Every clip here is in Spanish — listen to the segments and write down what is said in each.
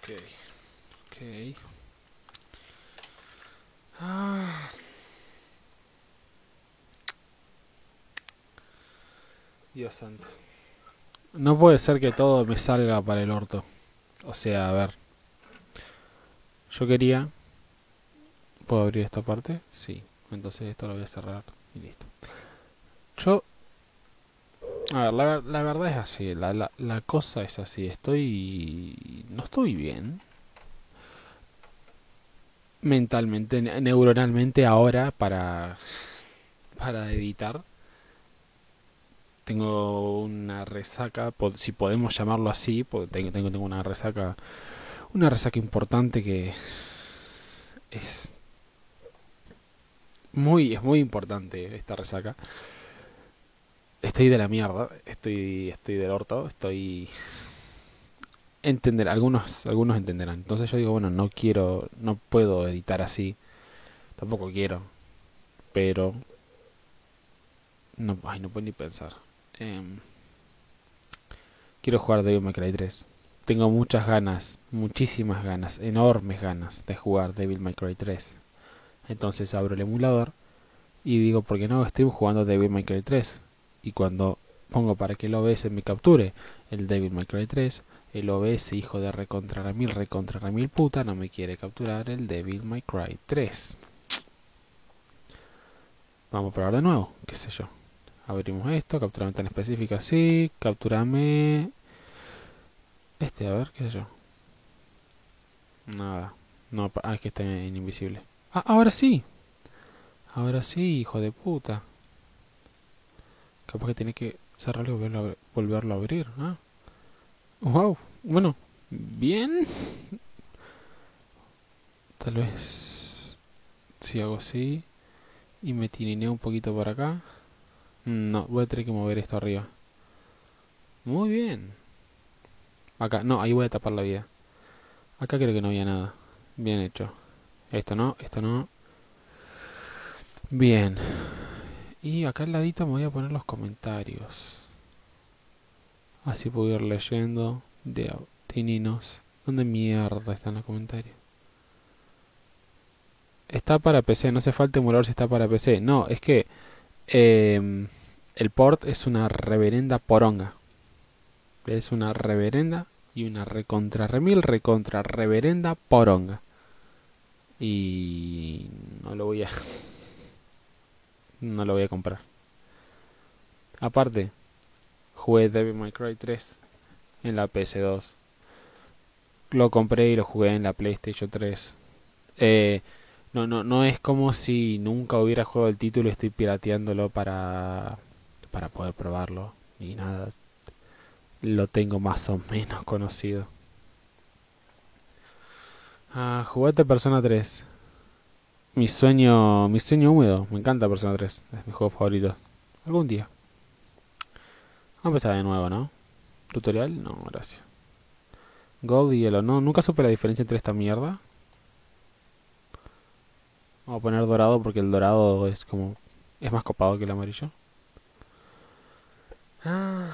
Ok. Ah, Dios santo. No puede ser que todo me salga para el orto. O sea, a ver. Yo quería... ¿Puedo abrir esta parte? Sí. Entonces esto lo voy a cerrar y listo. Yo... A ver, la verdad es así. La cosa es así. No estoy bien. Mentalmente, neuronalmente ahora para editar. Tengo una resaca, si podemos llamarlo así, tengo una resaca importante que es es muy importante esta resaca. Estoy de la mierda, estoy del orto, algunos entenderán. Entonces yo digo, bueno, no puedo editar así, tampoco quiero, pero no puedo ni pensar. Em, Quiero jugar Devil May Cry 3. Tengo muchas ganas, muchísimas ganas, enormes ganas de jugar Devil May Cry 3. Entonces abro el emulador y digo, ¿por qué no estoy jugando Devil May Cry 3? Y cuando pongo para que el OBS me capture el Devil May Cry 3, el OBS, hijo de recontra remil puta, no me quiere capturar el Devil May Cry 3. Vamos a probar de nuevo, qué sé yo. Abrimos esto, captura ventana específica, sí, capturame a ver, qué sé yo. Nada. No, es que está en invisible. Ah, ahora sí. Ahora sí, hijo de puta. Capaz que tiene que cerrarlo y volverlo a abrir. ¿Ah? Wow. Bueno, bien. Tal vez si hago así y me tinineo un poquito por acá. No, voy a tener que mover esto arriba. Muy bien. Acá, no, ahí voy a tapar la vida. Acá creo que no había nada. Bien hecho. Esto no, esto no. Bien. Y acá al ladito me voy a poner los comentarios. Así puedo ir leyendo de tininos. ¿Dónde mierda están los comentarios? Está para PC, no hace falta emular si está para PC. No, es que el port es una reverenda poronga. Es una reverenda y una recontra remil recontra reverenda poronga. Y no lo voy a no lo voy a comprar. Aparte, jugué Devil May Cry 3 en la PS2. Lo compré y lo jugué en la PlayStation 3. Eh, no es como si nunca hubiera jugado el título y estoy pirateándolo para poder probarlo. Ni nada. Lo tengo más o menos conocido. Ah, juguete Persona 3. Mi sueño húmedo. Me encanta Persona 3. Es mi juego favorito. Algún día. Vamos a empezar de nuevo, ¿no? Tutorial, no, gracias. Gold y Yellow, no, nunca supe la diferencia entre esta mierda. Vamos a poner dorado porque el dorado es más copado que el amarillo. Ah,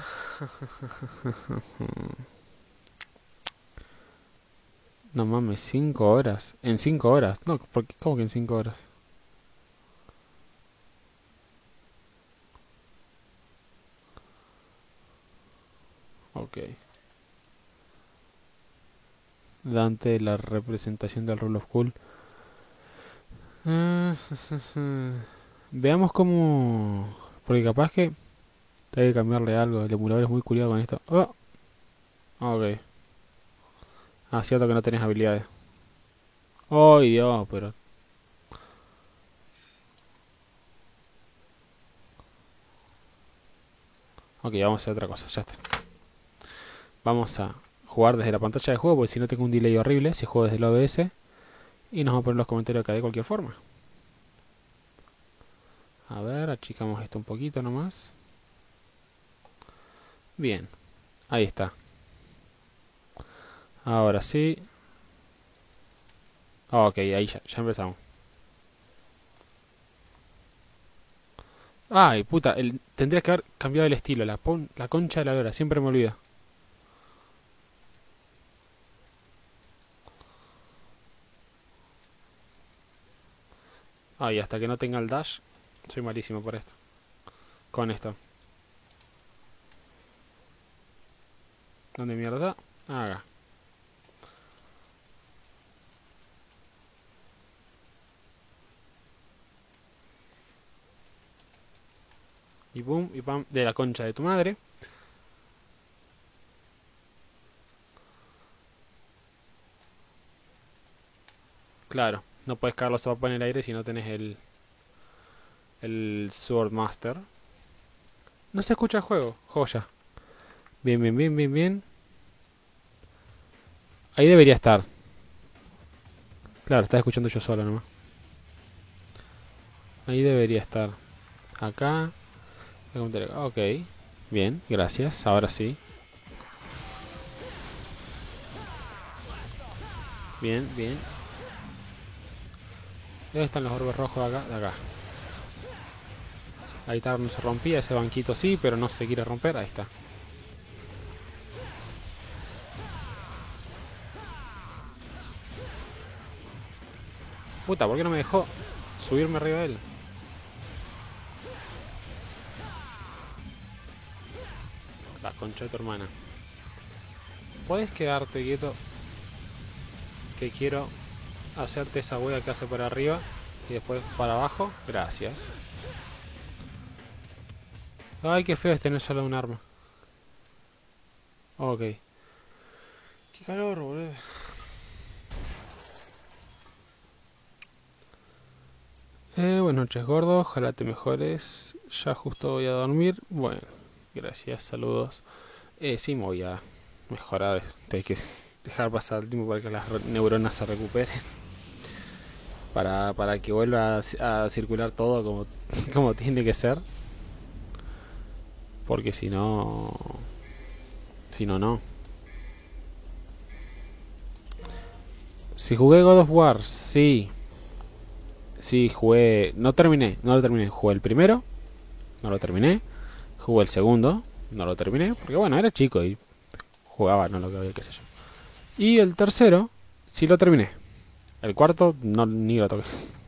no mames, 5 horas. En 5 horas. No, ¿cómo que en 5 horas? Ok. Dante, la representación del Rule of Cool. Ah, veamos cómo... Porque capaz que hay que cambiarle algo. El emulador es muy culiado con esto. Oh, ok. Ah, cierto que no tenés habilidades. Oh, Dios, pero... Ok, vamos a hacer otra cosa, ya está. Vamos a jugar desde la pantalla de juego, porque si no tengo un delay horrible si juego desde el OBS. Y nos vamos a poner los comentarios acá de cualquier forma. A ver, achicamos esto un poquito nomás. Bien, ahí está. Ahora sí. Ok, ahí ya empezamos. Ay, puta, tendrías que haber cambiado el estilo. La concha de la lora, siempre me olvida. Ah, y hasta que no tenga el dash, soy malísimo por esto. Con esto. ¿Dónde mierda? Acá. Y boom, y pam, de la concha de tu madre. Claro, no puedes cagar los zapatos en el aire si no tenés el Swordmaster. No se escucha el juego, joya. Bien, bien, bien, bien, bien. Ahí debería estar. Claro, estaba escuchando yo solo nomás. Ahí debería estar. Acá. Ok. Bien, gracias. Ahora sí. Bien, bien. ¿Dónde están los orbes rojos de acá? De acá. Ahí está, no se rompía. Ese banquito sí, pero no se quiere romper. Ahí está. Puta, ¿por qué no me dejó subirme arriba de él? La concha de tu hermana. ¿Puedes quedarte quieto? Que quiero hacerte esa hueá que hace para arriba y después para abajo. Gracias. Ay, qué feo es tener solo un arma. Ok. Qué calor, boludo. Buenas noches, gordo. Ojalá te mejores. Ya justo voy a dormir. Bueno, gracias, saludos. Sí, me voy a mejorar. Hay que dejar pasar el tiempo para que las neuronas se recuperen. Para que vuelva a circular todo como, como tiene que ser. Porque si no... Si no, no. Si jugué God of War, sí. Sí, jugué... No terminé, no lo terminé. Jugué el primero, no lo terminé. Jugué el segundo, no lo terminé. Porque bueno, era chico y jugaba, no lo que había, qué sé yo. Y el tercero, sí lo terminé. El cuarto, no, ni lo toqué.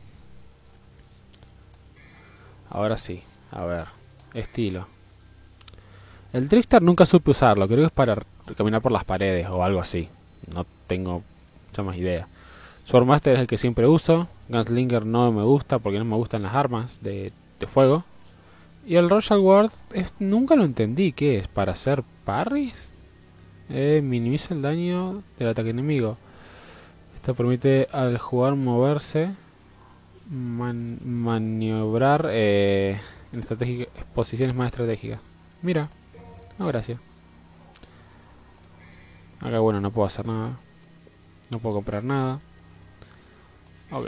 Ahora sí, a ver. Estilo. El Trickster nunca supe usarlo, creo que es para caminar por las paredes o algo así. No tengo mucha más idea. Swordmaster es el que siempre uso. Gunslinger no me gusta porque no me gustan las armas de fuego. Y el Royal Guard nunca lo entendí. ¿Qué es? ¿Para hacer parries? Minimiza el daño del ataque enemigo. Esto permite al jugador moverse, maniobrar en posiciones más estratégicas. Mira, no, gracias. Acá bueno, no puedo hacer nada. No puedo comprar nada. Ok.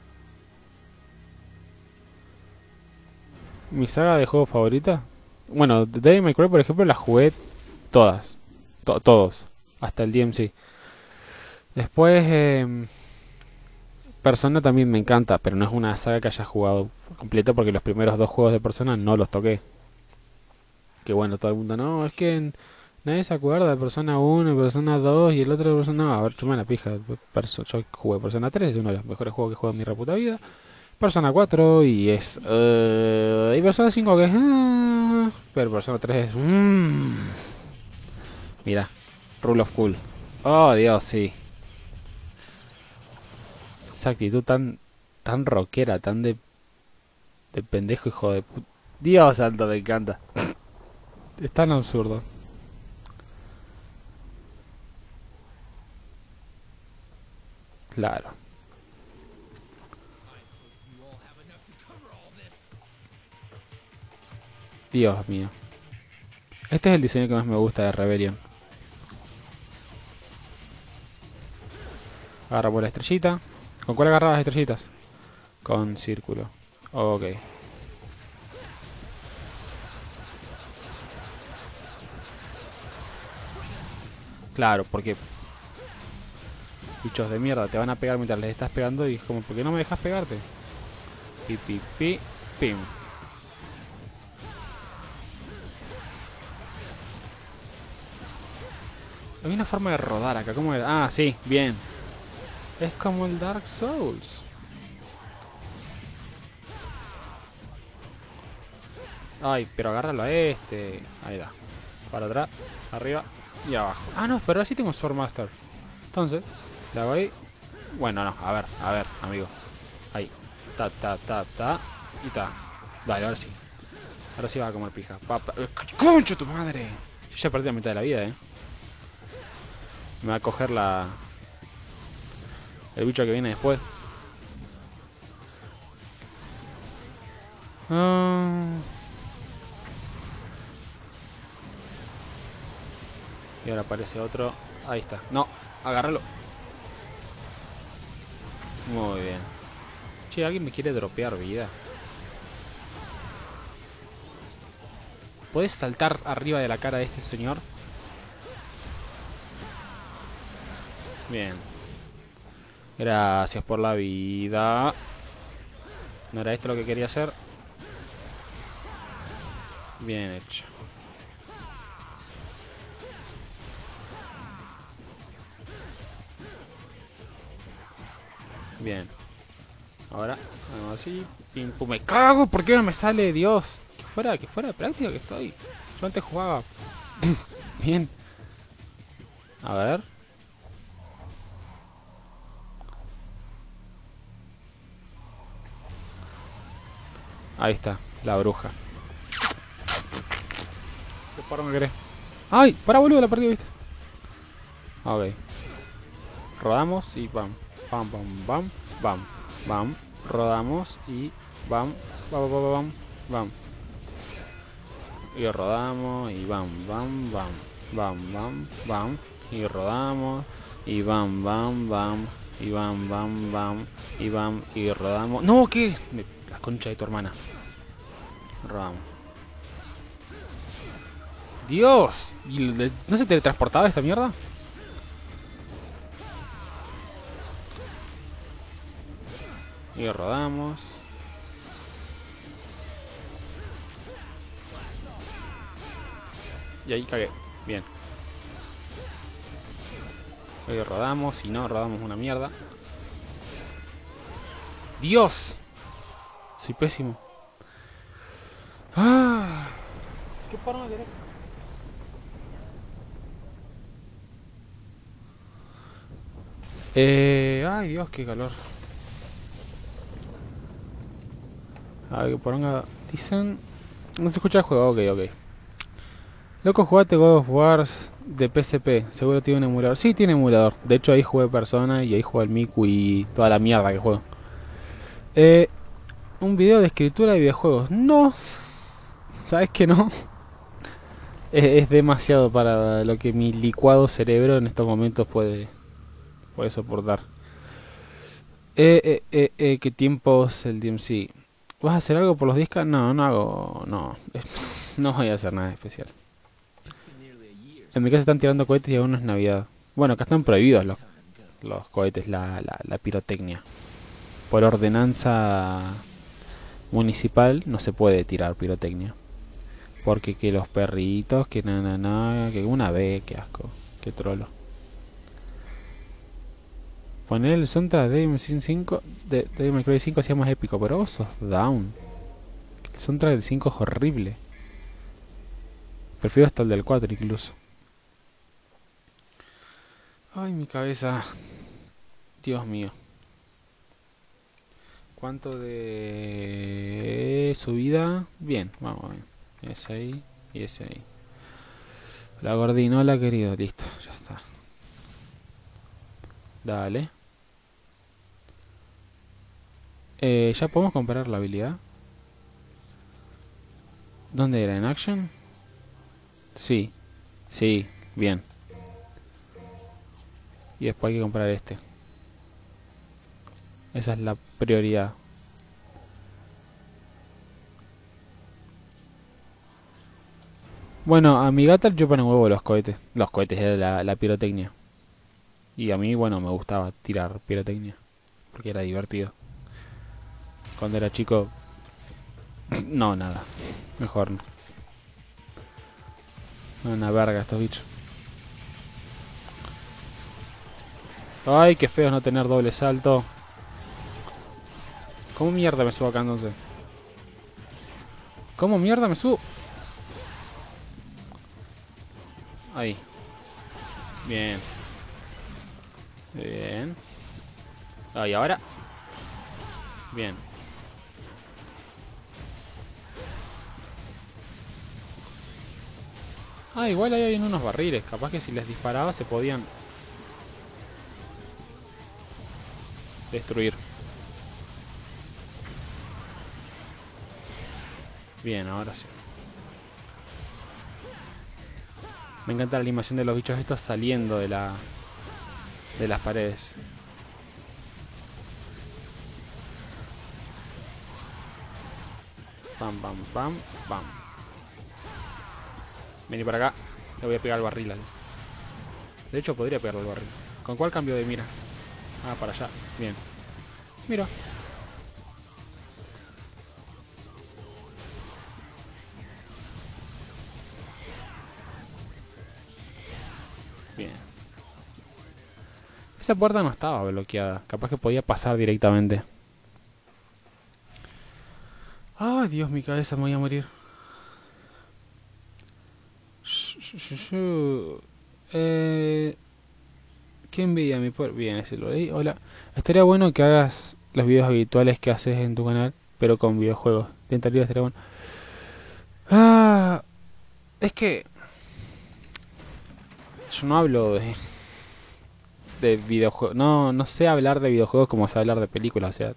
Mi saga de juegos favorita. Bueno, Devil May Cry, por ejemplo, las jugué todas. Todos. Hasta el DMC. Después, Persona también me encanta, pero no es una saga que haya jugado completa porque los primeros dos juegos de Persona no los toqué. Que bueno, todo el mundo, no, es que nadie se acuerda de Persona 1 y Persona 2 y el otro de Persona... No, a ver, chuma la pija. Yo jugué Persona 3, es uno de los mejores juegos que he jugado en mi reputa vida. Persona 4 y es... y Persona 5 que es... pero Persona 3 es... mira, Rule of Cool. Oh, Dios, sí. Esa actitud tan rockera, tan de pendejo hijo de puta. Dios santo, me encanta. Es tan absurdo. Claro. Dios mío. Este es el diseño que más me gusta de Rebellion. Agarramos la estrellita. ¿Con cuál agarraba las estrellitas? Con círculo. Ok. Claro, porque bichos de mierda te van a pegar mientras les estás pegando y es como, ¿por qué no me dejas pegarte? Pi, pi, pi, pim. Hay una forma de rodar acá, ¿cómo era? Ah, sí, bien. Es como el Dark Souls. Ay, pero agárralo a este. Ahí da. Para atrás, arriba y abajo. Ah, no, pero ahora sí tengo Sword Master. Entonces, le hago ahí. Bueno, no, a ver, amigo. Ahí. Ta, ta, ta, ta. Y ta. Dale, ahora sí. Ahora sí va a comer pija. ¡Concho tu madre! Yo ya perdí la mitad de la vida, Me va a coger el bicho que viene después. Y ahora aparece otro. Ahí está. No, agárralo. Muy bien. Che, ¿alguien me quiere dropear vida? ¿Puedes saltar arriba de la cara de este señor? Bien. Gracias por la vida. ¿No era esto lo que quería hacer? Bien hecho. Bien. Ahora, así. Pim, pum. Me cago, ¿por qué no me sale? Dios. Que fuera de práctica que estoy. Yo antes jugaba. Bien. A ver. Ahí está, la bruja. ¿Qué paro me querés? ¡Ay! Para, boludo, la perdí, ¿viste? Ok. Rodamos y bam. Bam, bam, bam. Bam. Bam. Rodamos y bam. Bam, bam, bam, bam. Bam. Y rodamos y bam, bam, bam. Bam, bam, bam. Y rodamos y bam, bam, bam. Y bam, bam, bam. Y bam, y rodamos. ¡No! ¿Qué? La concha de tu hermana. Rodamos. ¡Dios! ¿No se teletransportaba esta mierda? Y rodamos. Y ahí cagué. Bien. Y rodamos. Si no, rodamos una mierda. ¡Dios! Soy pésimo. ¡Ah! ¿Qué parón querés? Ay, Dios, qué calor. A ver, qué poronga dicen. No se escucha el juego, ok. Loco, jugate God of War de PSP. Seguro tiene un emulador. Sí, tiene emulador. De hecho, ahí jugué Persona y ahí jugué el Miku y toda la mierda que juego. Un video de escritura de videojuegos. No. ¿Sabes que no? Es demasiado para lo que mi licuado cerebro en estos momentos puede soportar. ¿Qué tiempos el DMC? ¿Vas a hacer algo por los discos? No, no hago. No. No voy a hacer nada especial. En mi casa están tirando cohetes y aún no es Navidad. Bueno, acá están prohibidos los cohetes, la pirotecnia. Por ordenanza municipal no se puede tirar pirotecnia. Porque que los perritos, que que una vez, que asco, que trolo. Poner el soundtrack de Devil May Cry 5 hacía más épico, pero vos sos down. El soundtrack del 5 es horrible. Prefiero hasta el del 4 incluso. Ay, mi cabeza. Dios mío. ¿Cuánto de subida? Bien, vamos bien. Ese ahí y ese ahí. La gordinola, querido. Listo, ya está. Dale. ¿Ya podemos comparar la habilidad? ¿Dónde era? ¿En Action? Sí. Sí, bien. Y después hay que comprar este. Esa es la prioridad. Bueno, a mi gata le chupan un huevo los cohetes. Los cohetes de la pirotecnia. Y a mí, bueno, me gustaba tirar pirotecnia. Porque era divertido. Cuando era chico... No, nada. Mejor no. Una verga estos bichos. Ay, qué feo no tener doble salto. ¿Cómo mierda me subo acá entonces? ¿Cómo mierda me subo? Ahí. Bien. Bien. Ahí, ahora. Bien. Ah, igual ahí hay unos barriles. Capaz que si les disparaba se podían destruir. Bien, ahora sí. Me encanta la animación de los bichos estos saliendo de las paredes. Pam, pam, pam, pam. Vení para acá. Le voy a pegar al barril. De hecho, podría pegarle al barril. ¿Con cuál cambio de mira? Ah, para allá. Bien. Mira. Bien. Esa puerta no estaba bloqueada. Capaz que podía pasar directamente. Ay, Dios, mi cabeza, me voy a morir. ¿Qué envidia mi por...? Bien, ese lo leí. Hola. Estaría bueno que hagas los videos habituales que haces en tu canal, pero con videojuegos. Intentaría, estaría bueno. Ah, es que yo no hablo de videojuegos. No, no sé hablar de videojuegos como sé hablar de películas. O sea,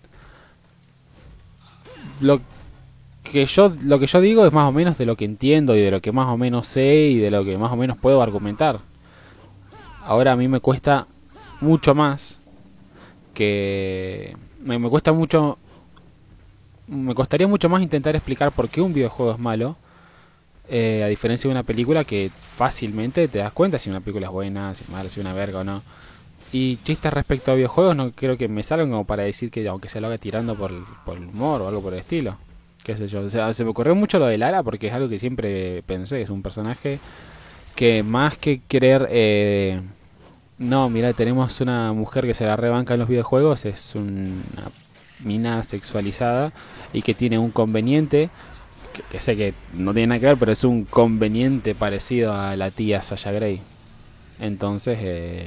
lo lo que yo digo es más o menos de lo que entiendo y de lo que más o menos sé y de lo que más o menos puedo argumentar. Ahora a mí me cuesta mucho más que me cuesta mucho, me costaría mucho más intentar explicar por qué un videojuego es malo, a diferencia de una película que fácilmente te das cuenta si una película es buena, si es mala, si es una verga o no. Y chistes respecto a videojuegos no creo que me salgan como para decir que aunque se lo haga tirando por el humor o algo por el estilo. Qué sé yo, o sea, se me ocurrió mucho lo de Lara porque es algo que siempre pensé, es un personaje que más que querer no, mira, tenemos una mujer que se la rebanca en los videojuegos, es una mina sexualizada y que tiene un conveniente, que sé que no tiene nada que ver, pero es un conveniente parecido a la tía Sasha Grey. Entonces,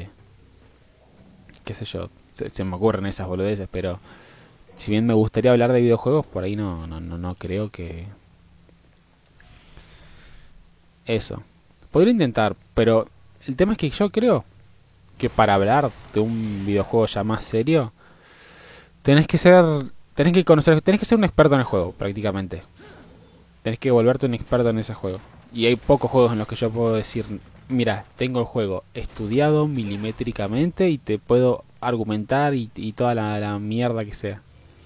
qué sé yo, se me ocurren esas boludeces, pero si bien me gustaría hablar de videojuegos, por ahí no creo que eso. Podría intentar, pero el tema es que yo creo que para hablar de un videojuego ya más serio, tenés que ser, tenés que conocer, tenés que ser un experto en el juego, prácticamente. Tenés que volverte un experto en ese juego. Y hay pocos juegos en los que yo puedo decir, mira, tengo el juego estudiado milimétricamente y te puedo argumentar y toda la mierda que sea.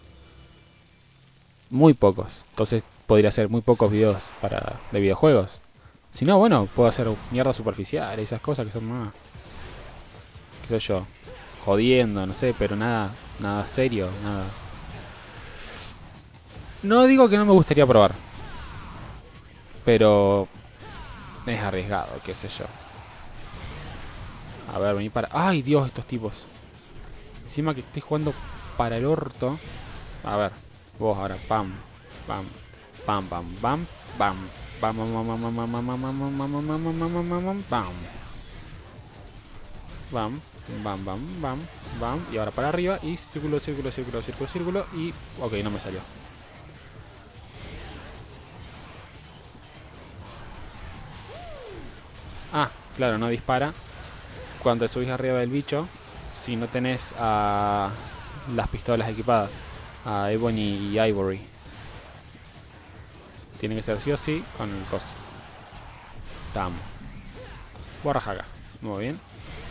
Muy pocos. Entonces podría hacer muy pocos videos de videojuegos. Si no, bueno, puedo hacer mierda superficial y esas cosas que son más, qué sé yo, jodiendo, no sé, pero nada serio, nada. No digo que no me gustaría probar, pero es arriesgado, qué sé yo. A ver, vení para... ¡Ay, Dios, estos tipos! Encima que estoy jugando para el orto. A ver, vos ahora, pam, pam, pam, pam, pam, pam, pam, pam, pam, pam, pam, pam, pam, pam, pam, pam, bam, bam, bam, bam, bam, y ahora para arriba y círculo, círculo, círculo, círculo, círculo y... Ok, no me salió. Ah, claro, no dispara cuando te subís arriba del bicho si no tenés a las pistolas equipadas, a Ebony y Ivory. Tiene que ser sí o sí con el coso. Tam. Borrajaga. Muy bien.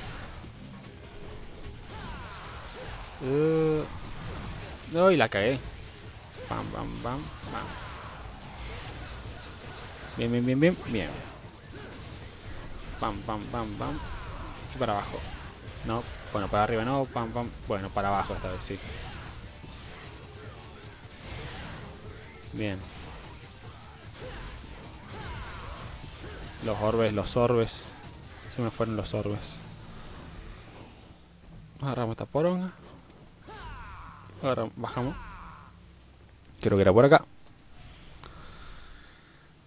No, y la cagué. Bam, bam, bam, bam. Bien, bien, bien, bien, bien. Pam, pam, pam, pam. Y para abajo. No, bueno, para arriba no. Pam, pam. Bueno, para abajo esta vez, sí. Bien. Los orbes, los orbes. Se me fueron los orbes. Agarramos esta poronga. Bajamos. Creo que era por acá.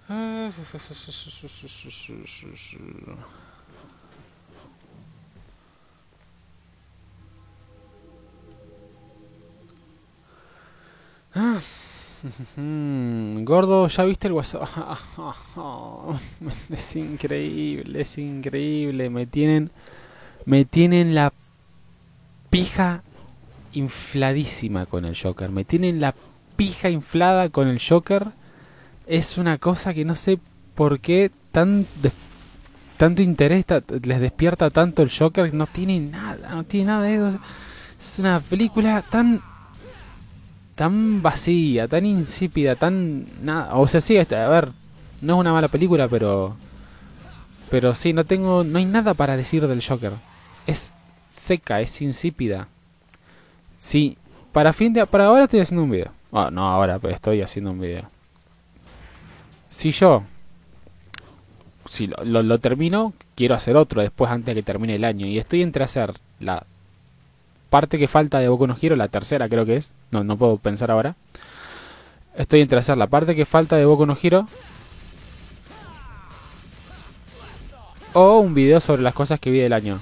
Gordo, ¿ya viste el WhatsApp? Es increíble, es increíble. Me tienen la pija infladísima con el Joker. Me tienen la pija inflada con el Joker. Es una cosa que no sé por qué tanto interés les despierta tanto el Joker. No tiene nada, no tiene nada de eso. Es una película tan vacía, tan insípida, tan nada. O sea, sí, a ver, no es una mala película, pero sí, no hay nada para decir del Joker. Es seca, es insípida. Sí, para ahora estoy haciendo un video. Ah, no ahora, pero estoy haciendo un video. Si yo, si lo termino, quiero hacer otro después antes de que termine el año. Y estoy entre hacer la parte que falta de Boku no Hero, la tercera creo que es. No puedo pensar ahora. Estoy entre hacer la parte que falta de Boku no Hero o un video sobre las cosas que vi del año.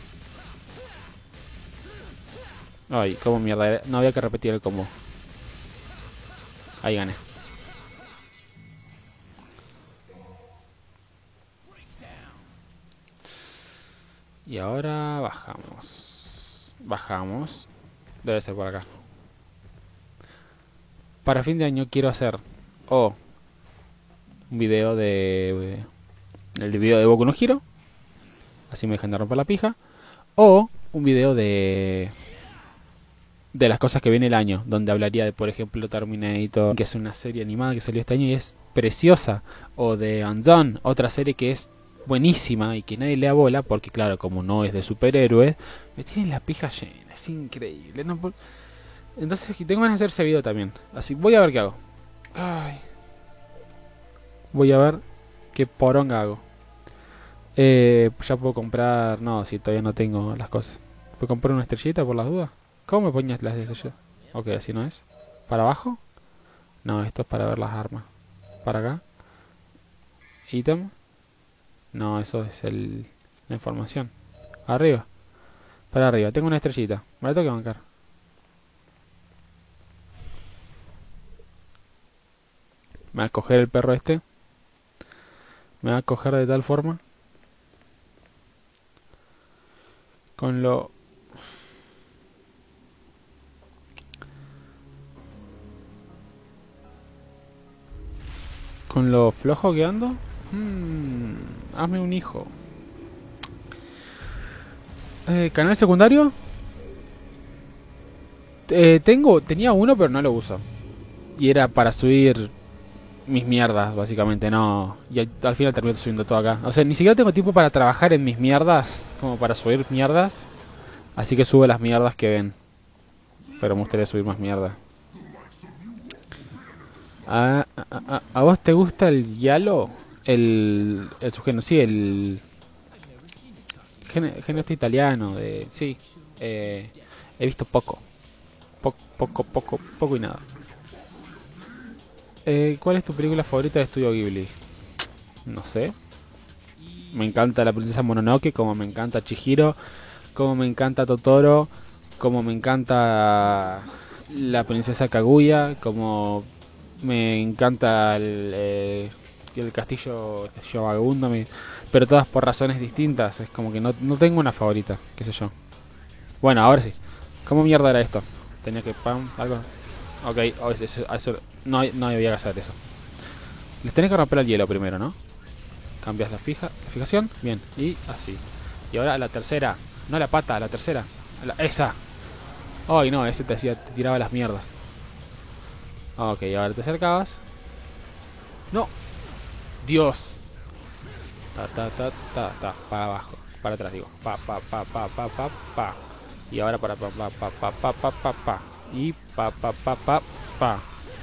Ay, cómo mierda. No había que repetir el combo. Ahí gané. Y ahora bajamos. Bajamos. Debe ser por acá. Para fin de año quiero hacer o un video el video de Boku no Hero, así me dejan de romper la pija, o un video de las cosas que viene el año, donde hablaría de, por ejemplo, Terminator, que es una serie animada que salió este año y es preciosa, o de Undone, otra serie que es buenísima y que nadie le da bola, porque claro, como no es de superhéroes, me tienen la pija llena, es increíble. Entonces tengo ganas de hacer ese video también, así voy a ver qué hago. Ay, voy a ver qué poronga hago. Ya puedo comprar, no, si todavía no tengo las cosas. ¿Puedo comprar una estrellita por las dudas? ¿Cómo me ponías las estrellitas? Ok, así no es. ¿Para abajo? No, esto es para ver las armas. ¿Para acá? ¿Ítem? No, eso es la información. ¿Arriba? Para arriba, tengo una estrellita. Me la tengo que bancar. Me va a coger el perro este. Me va a coger de tal forma. Con lo... Con lo flojo que ando. Hazme un hijo. ¿Canal secundario? Tenía uno pero no lo uso. Y era para subir mis mierdas, básicamente, no. Y al final termino subiendo todo acá. O sea, ni siquiera tengo tiempo para trabajar en mis mierdas, como para subir mierdas. Así que subo las mierdas que ven. Pero me gustaría subir más mierda. ¿A vos te gusta el Yalo? El subgénero, sí, el género este italiano, sí. He visto poco. Poco y nada. ¿Cuál es tu película favorita de Estudio Ghibli? No sé. Me encanta la princesa Mononoke, como me encanta Chihiro, como me encanta Totoro, como me encanta la princesa Kaguya, como me encanta el castillo vagabundo, pero todas por razones distintas. Es como que no tengo una favorita, qué sé yo. Bueno, ahora sí. ¿Cómo mierda era esto? Tenía que algo. Ok, no había que hacer eso. Les tenés que romper el hielo primero, ¿no? Cambias la fijación. Bien, y así. Y ahora la tercera. No la pata, la tercera. Esa. Ay, no, ese te tiraba las mierdas. Ok, ahora te acercabas. No. Dios. Para abajo. Para atrás, digo. Pa. Y ahora para pa. Y pa.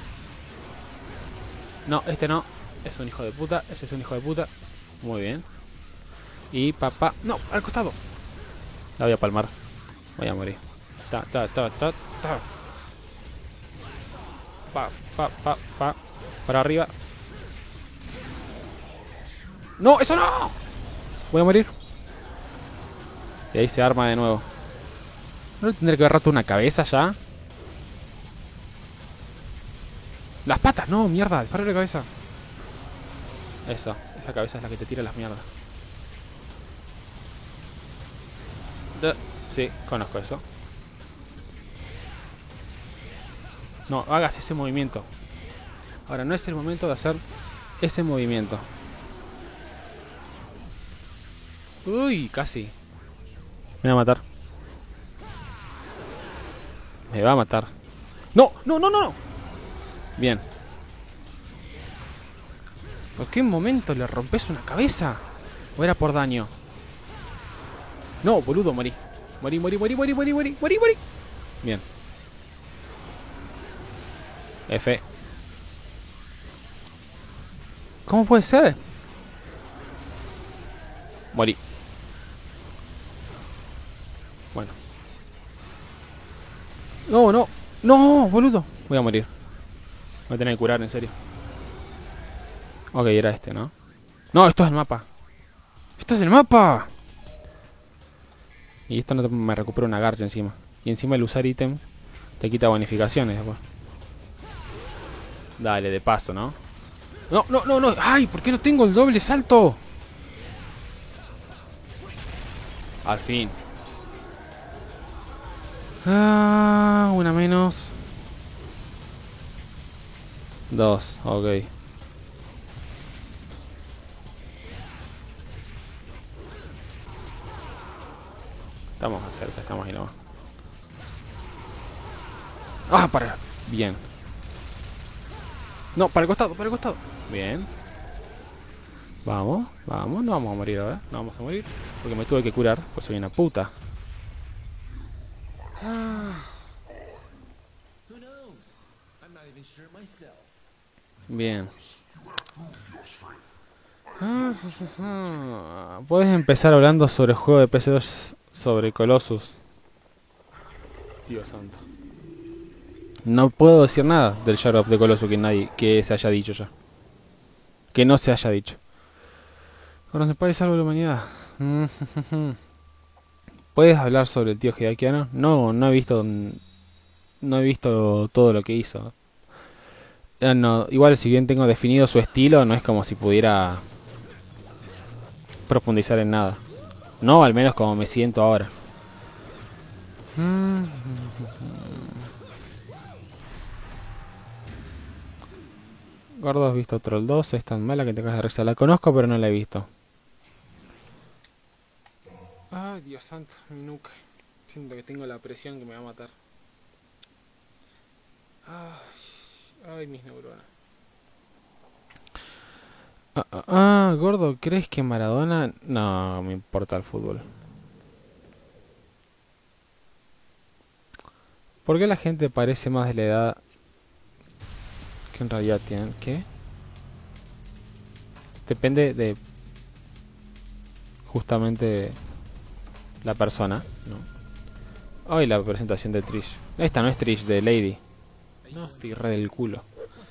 No, este no. Es un hijo de puta. Ese es un hijo de puta. Muy bien. Y papá. No, al costado. La voy a palmar. Voy a morir. Pa. Para arriba. ¡No! ¡Eso no! Voy a morir. Y ahí se arma de nuevo. ¿No tendré que haber roto una cabeza ya? ¡Las patas! No, mierda, disparo la cabeza. Eso, esa cabeza es la que te tira las mierdas. Sí, conozco eso. No, hagas ese movimiento. Ahora, no es el momento de hacer ese movimiento. Uy, casi. Me va a matar. Me va a matar. ¡No! ¡No, no, no! Bien. ¿Por qué momento le rompes una cabeza? ¿O era por daño? No, boludo, morí. Morí, morí, morí, morí, morí, morí, morí, morí. Bien. F. ¿Cómo puede ser? Morí. Bueno. No, no. No, boludo. Voy a morir. Voy a tener que curar, en serio. Ok, era este, ¿no? No, esto es el mapa. ¡Esto es el mapa! Y esto no me recupera una garcha encima. Y encima el usar ítem te quita bonificaciones después. Dale, de paso, ¿no? No, no, no, no. ¡Ay! ¿Por qué no tengo el doble salto? Al fin. Ah, una menos. Dos, ok. Estamos cerca, estamos ahí nomás. Ah, para. Bien. No, para el costado, para el costado. Bien. Vamos, vamos, no vamos a morir ahora. No vamos a morir. Porque me tuve que curar, pues soy una puta. Bien. Puedes empezar hablando sobre el juego de PC2 sobre Colossus. Dios santo. No puedo decir nada del Shadow of the Colossus que se haya dicho ya. Que no se haya dicho. Ahora se puede salvar la humanidad. ¿Puedes hablar sobre el tío Hideakiano? No, no he visto. No he visto todo lo que hizo. No, igual si bien tengo definido su estilo, no es como si pudiera profundizar en nada. No, al menos como me siento ahora. Gordo, ¿has visto Troll 2? Es tan mala que te cagas de risa. La conozco, pero no la he visto. Ay, Dios santo, mi nuca. Siento que tengo la presión que me va a matar. Ay, mis neuronas. Gordo, ¿crees que Maradona? No, me importa el fútbol. ¿Por qué la gente parece más de la edad que en realidad tienen? ¿Qué? Depende de justamente la persona, ¿no? Ay, la presentación de Trish. Esta no es Trish, de Lady. No, estoy re del culo.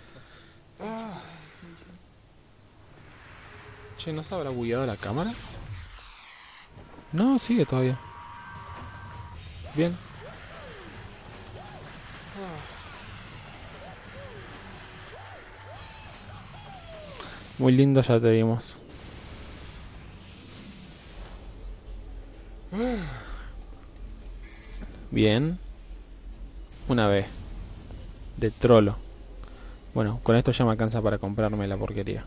Che, ¿no se habrá bugueado la cámara? No, sigue todavía. Bien. Muy lindo, ya te vimos. Bien. Una vez. De trolo. Bueno, con esto ya me alcanza para comprarme la porquería.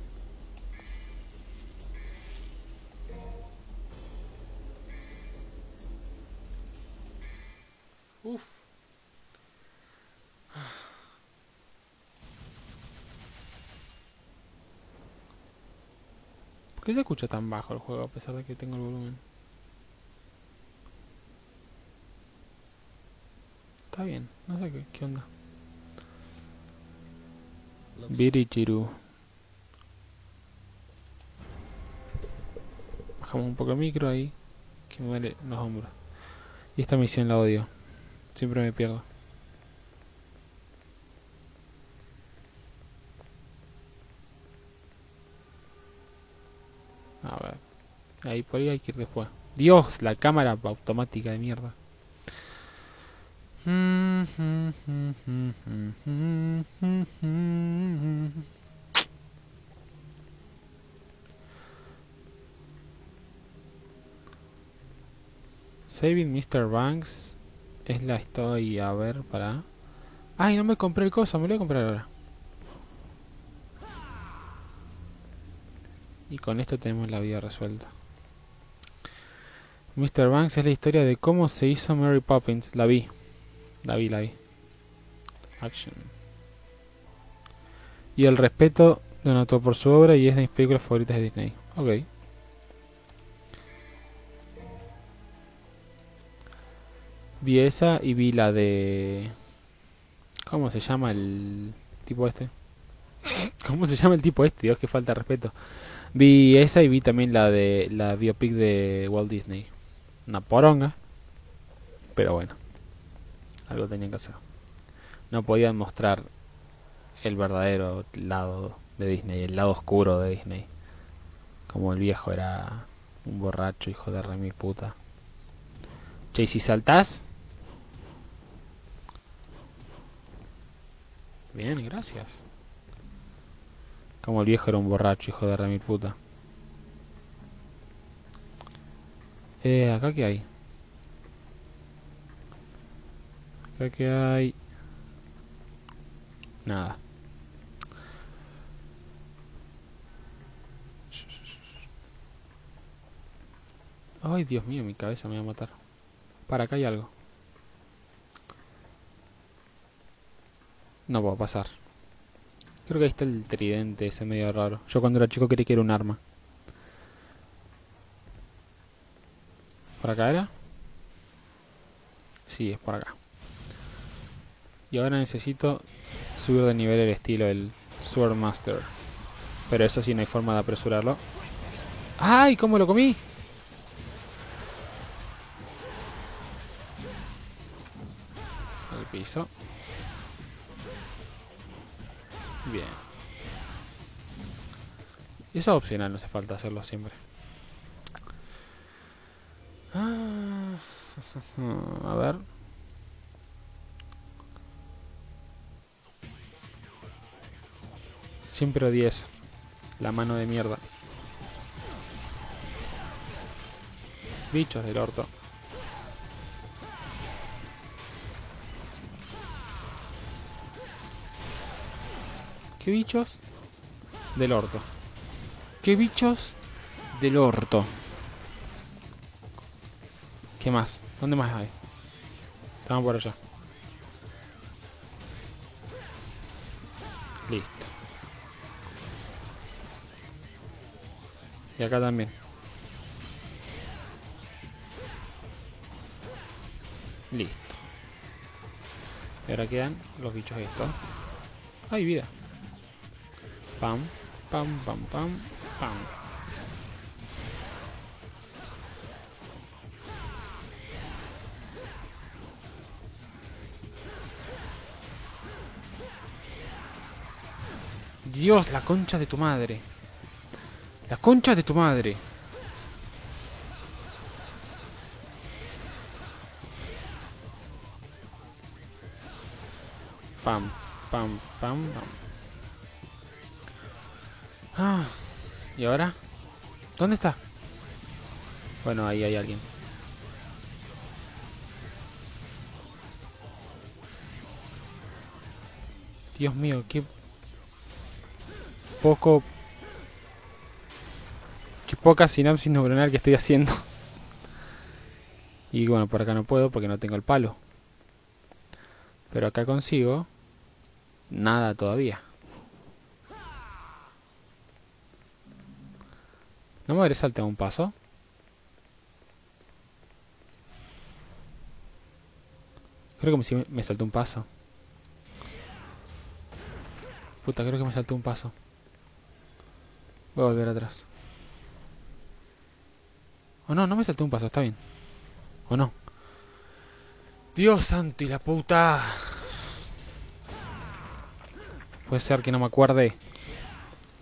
Uf. ¿Por qué se escucha tan bajo el juego a pesar de que tengo el volumen? Está bien, no sé qué onda. Birichiru. Bajamos un poco el micro ahí. Que me duele los hombros. Y esta misión la odio. Siempre me pierdo. Ahí por ahí hay que ir después. Dios, la cámara automática de mierda. Saving Mr. Banks. Es la estoy a ver para. Ay, no me compré el coso, me lo voy a comprar ahora. Y con esto tenemos la vida resuelta. Mr. Banks es la historia de cómo se hizo Mary Poppins. La vi. Action. Y el respeto de un autor por su obra y es de mis películas favoritas de Disney. Ok. Vi esa y vi la de... ¿Cómo se llama el tipo este? ¿Cómo se llama el tipo este? Dios, que falta de respeto. Vi esa y vi también la de la biopic de Walt Disney. Una poronga. Pero bueno. Algo tenían que hacer. No podían mostrar el verdadero lado de Disney, el lado oscuro de Disney. Como el viejo era un borracho, hijo de re mil puta. Che, ¿y si saltás? Bien, gracias. Como el viejo era un borracho, hijo de re mil puta. ¿Acá qué hay? Acá qué hay... Nada. Ay, Dios mío, mi cabeza me va a matar. Para, acá hay algo. No puedo pasar. Creo que ahí está el tridente ese medio raro. Yo cuando era chico creí que era un arma. ¿Por acá era? Sí, es por acá. Y ahora necesito subir de nivel el estilo del Swordmaster. Pero eso sí, no hay forma de apresurarlo. ¡Ay! ¿Cómo lo comí? Al piso. Bien. Y eso es opcional, no hace falta hacerlo siempre. A ver. Siempre odié eso. La mano de mierda. Bichos del orto. ¿Qué bichos? Del orto. ¿Qué bichos? Del orto. ¿Qué más? ¿Dónde más hay? Estamos por allá. Listo. Y acá también. Listo. Y ahora quedan los bichos estos. ¡Ay, vida! Pam, pam, pam, pam, pam. Dios, la concha de tu madre. La concha de tu madre. Pam, pam, pam, pam. Ah, ¿y ahora? ¿Dónde está? Bueno, ahí hay alguien. Dios mío, qué poco... Qué poca sinapsis neuronal que estoy haciendo. Y bueno, por acá no puedo porque no tengo el palo. Pero acá consigo... Nada todavía. ¿No me habré saltado un paso? Creo que me saltó un paso. Puta, creo que me saltó un paso. Voy a volver atrás. Oh no, no me saltó un paso, está bien. ¿O no? Dios santo y la puta. Puede ser que no me acuerde.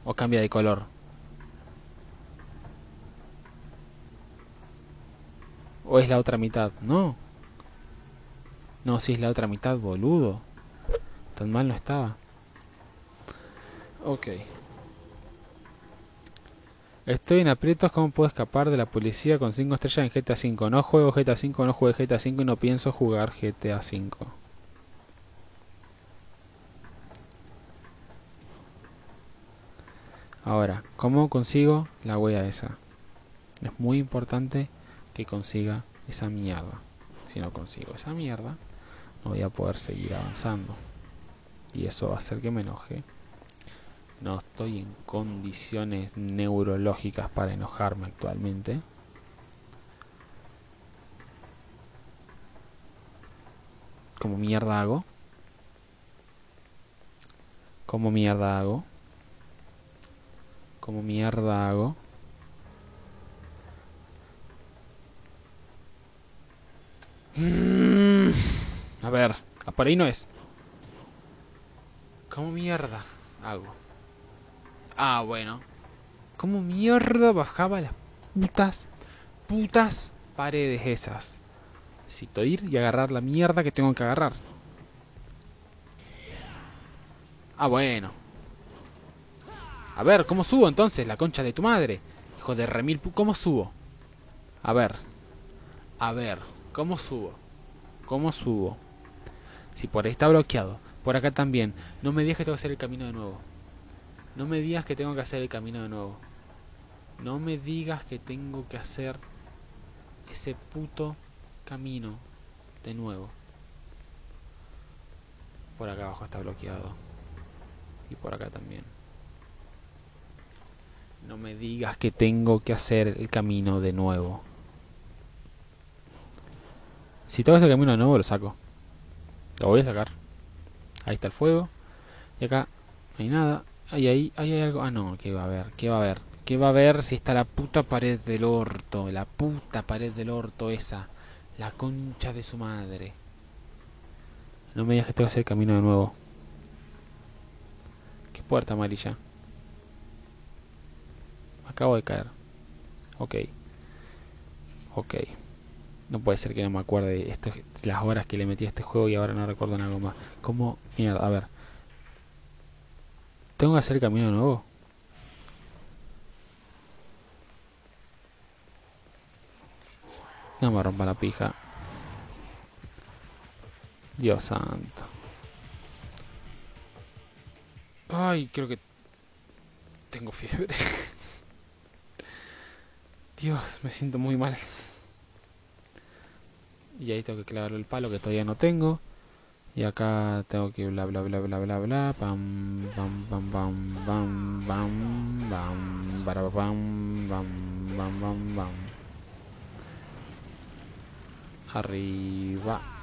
¿O cambia de color? ¿O es la otra mitad? No. No, si es la otra mitad, boludo. Tan mal no estaba. Ok. Estoy en aprietos, ¿cómo puedo escapar de la policía con 5 estrellas en GTA V? No juego GTA V, no juego GTA V y no pienso jugar GTA V. Ahora, ¿cómo consigo la wea esa? Es muy importante que consiga esa mierda. Si no consigo esa mierda, no voy a poder seguir avanzando. Y eso va a hacer que me enoje. No estoy en condiciones neurológicas para enojarme actualmente. ¿Cómo mierda hago? ¿Cómo mierda hago? ¿Cómo mierda hago? A ver, por ahí no es. ¿Cómo mierda hago? Ah, bueno. ¿Cómo mierda bajaba las putas paredes esas? Necesito ir y agarrar la mierda que tengo que agarrar. Ah, bueno. A ver, ¿cómo subo entonces? La concha de tu madre. Hijo de remil... ¿Cómo subo? A ver. A ver. ¿Cómo subo? ¿Cómo subo? Si por ahí está bloqueado. Por acá también. No me digas que tengo que hacer el camino de nuevo. No me digas que tengo que hacer el camino de nuevo. No me digas que tengo que hacer ese puto camino de nuevo. Por acá abajo está bloqueado. Y por acá también. No me digas que tengo que hacer el camino de nuevo. Si tengo que hacer el camino de nuevo, lo saco. Lo voy a sacar. Ahí está el fuego. Y acá no hay nada. Ahí hay algo. Ah, no, ¿qué va a haber? ¿Qué va a haber? ¿Qué va a haber si está la puta pared del orto? La puta pared del orto esa. La concha de su madre. No me digas que tengo que hacer el camino de nuevo. ¿Qué puerta amarilla? Acabo de caer. Ok. Ok. No puede ser que no me acuerde de las horas que le metí a este juego y ahora no recuerdo nada más. ¿Cómo? Mierda, a ver. ¿Tengo que hacer el camino de nuevo? No me rompa la pija. Dios santo. Ay, creo que tengo fiebre. Dios, me siento muy mal. Y ahí tengo que clavar el palo que todavía no tengo. Y acá tengo que bla bla bla bla bla bla. Pam pam pam pam pam pam pam para pam pam pam pam pam. Arriba.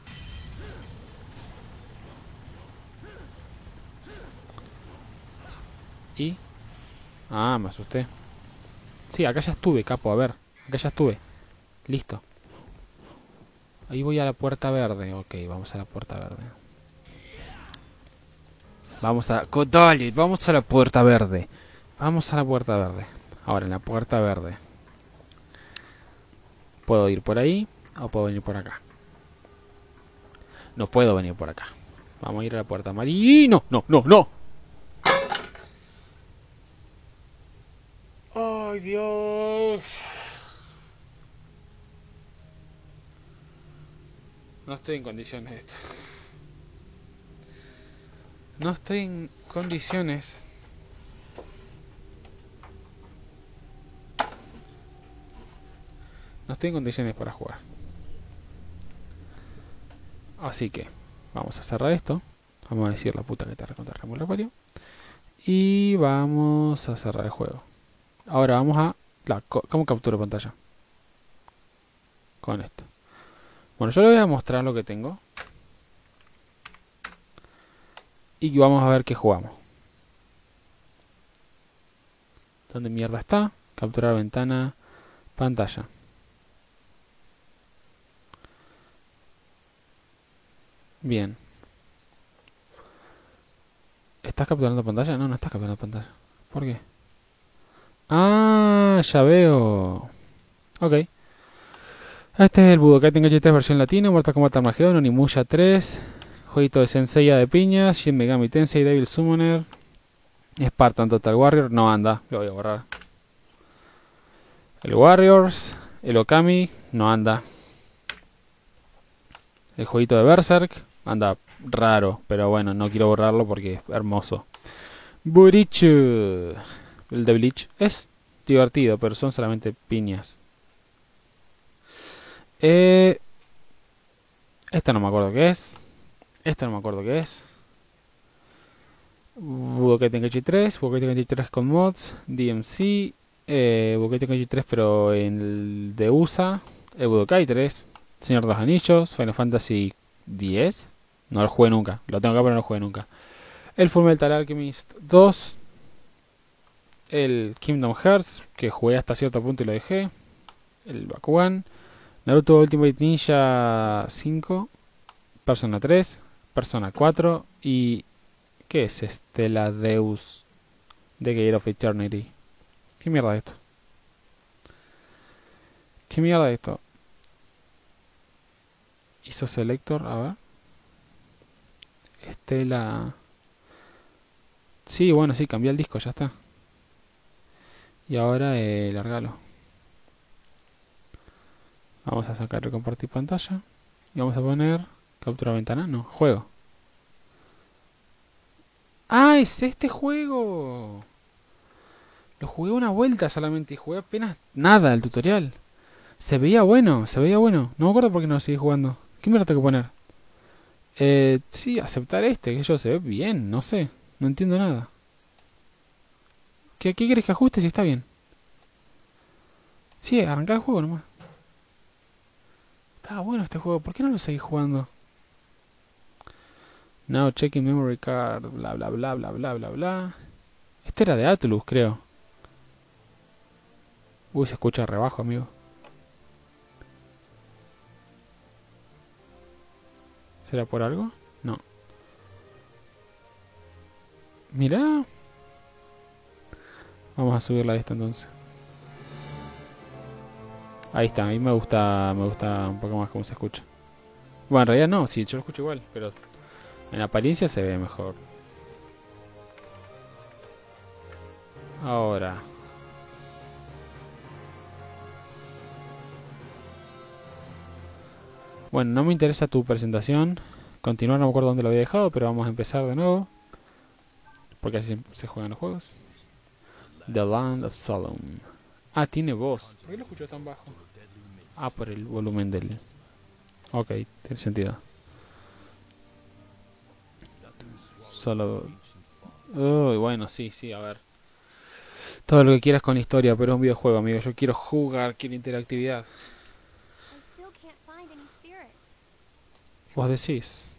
Y... Ah, me asusté. Sí, acá ya estuve, capo, a ver. Acá ya estuve. Listo. Ahí voy a la puerta verde. Ok, vamos a la puerta verde. Vamos a... Dale, vamos a la puerta verde. Vamos a la puerta verde. Ahora, en la puerta verde. ¿Puedo ir por ahí o puedo venir por acá? No puedo venir por acá. Vamos a ir a la puerta amarilla. ¡No, no, no, no! ¡Ay, Dios! No estoy en condiciones de esto. No estoy en condiciones. No estoy en condiciones para jugar. Así que vamos a cerrar esto. Vamos a decir la puta que te recontra remula parió. Y vamos a cerrar el juego. Ahora vamos a... ¿Cómo capturo pantalla? Con esto. Bueno, yo le voy a mostrar lo que tengo. Y vamos a ver qué jugamos. ¿Dónde mierda está? Capturar ventana. Pantalla. Bien. ¿Estás capturando pantalla? No, no estás capturando pantalla. ¿Por qué? Ah, ya veo. Ok. Este es el Budokai Tenkaichi 3 versión latino, Mortal Kombat Armageddon, Onimusha 3, jueguito de Senseiya de piñas, Shin Megami Tensei, Devil Summoner, Spartan Total Warrior, no anda, lo voy a borrar. El Warriors, el Okami, no anda. El jueguito de Berserk, anda raro, pero bueno, no quiero borrarlo porque es hermoso. Burichu, el de Bleach, es divertido, pero son solamente piñas. Esta no me acuerdo qué es. Esta no me acuerdo qué es. Budokai Tenkaichi 3, Budokai Tenkaichi 3 con mods, DMC, Budokai Tenkaichi 3 pero en el de USA, el Budokai 3, Señor de los Anillos, Final Fantasy X, no lo jugué nunca, lo tengo acá pero no lo jugué nunca. El Fullmetal Alchemist 2, el Kingdom Hearts, que jugué hasta cierto punto y lo dejé, el Bakugan, Naruto Ultimate Ninja 5, Persona 3, Persona 4 y... ¿qué es este? La Deus The Gate of Eternity. ¿Qué mierda es esto? ¿Qué mierda es esto? ISO Selector, a ver. Estela... sí, bueno, sí, cambié el disco, ya está. Y ahora largalo. Vamos a sacar el compartir pantalla. Y vamos a poner captura ventana, no, juego. ¡Ah, es este juego! Lo jugué una vuelta solamente y jugué apenas nada el tutorial. Se veía bueno, se veía bueno. No me acuerdo por qué no lo seguí jugando. ¿Qué me lo tengo que poner? Sí, aceptar este, que yo se ve bien, no sé. No entiendo nada. ¿Qué querés que ajuste si está bien? Sí, arrancar el juego nomás. Estaba bueno este juego, ¿por qué no lo seguí jugando? Now checking memory card, bla bla bla bla bla bla bla. Este era de Atlus, creo. Uy, se escucha rebajo, amigo. ¿Será por algo? No. Mirá. Vamos a subirla a esto entonces. Ahí está, a mí me gusta un poco más cómo se escucha. Bueno, en realidad no, sí, yo lo escucho igual, pero en apariencia se ve mejor. Ahora. Bueno, no me interesa tu presentación. Continuar, no me acuerdo dónde lo había dejado, pero vamos a empezar de nuevo. Porque así se juegan los juegos. The Land of Solomon. Ah, tiene voz. ¿Por qué lo escucho tan bajo? Ah, por el volumen del... ok, tiene sentido. Solo... uy, bueno, sí, sí, a ver. Todo lo que quieras con historia, pero es un videojuego, amigo. Yo quiero jugar, quiero interactividad. Vos decís.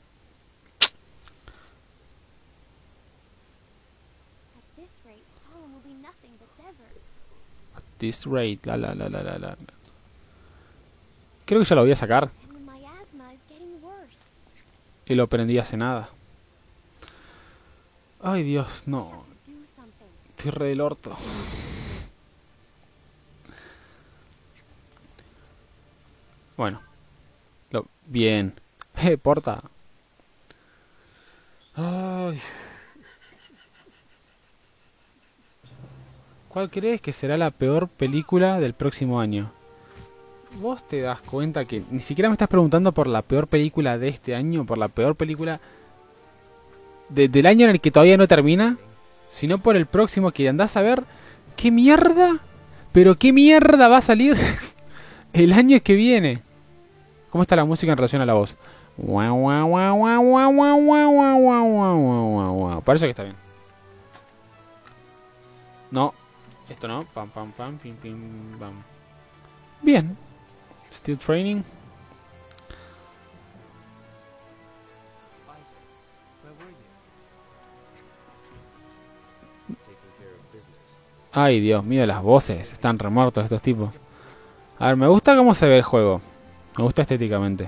At this rate, la. Creo que ya lo voy a sacar. Y lo prendí hace nada. Ay, Dios, no. Estoy re del orto. Bueno. Bien. Porta. Ay. ¿Cuál crees que será la peor película del próximo año? Vos te das cuenta que ni siquiera me estás preguntando por la peor película de este año, por la peor película del año en el que todavía no termina, sino por el próximo que andás a ver. ¿Qué mierda? ¿Pero qué mierda va a salir el año que viene? ¿Cómo está la música en relación a la voz? Parece que está bien. No, esto no. Pam, pam, pam, pim, pim, pam. Bien. Still training. Ay, Dios mío, las voces. Están remuertos estos tipos. A ver, me gusta cómo se ve el juego. Me gusta estéticamente.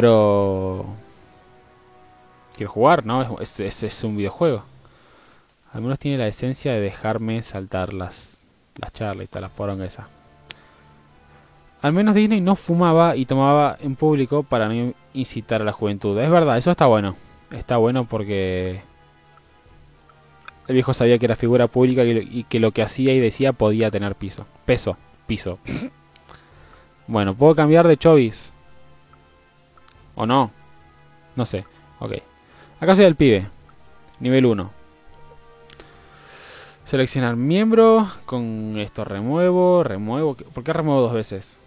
Pero... quiero jugar, ¿no? Es un videojuego. A Al menos tiene la esencia de dejarme saltar las charlas y tal, las porongas esas. Al menos Disney no fumaba y tomaba en público para no incitar a la juventud. Es verdad, eso está bueno. Está bueno porque el viejo sabía que era figura pública y que lo que hacía y decía podía tener piso. Bueno, ¿puedo cambiar de chovis? ¿O no? No sé. Ok. Acá soy el pibe. Nivel 1. Seleccionar miembro. Con esto remuevo. ¿Por qué remuevo dos veces?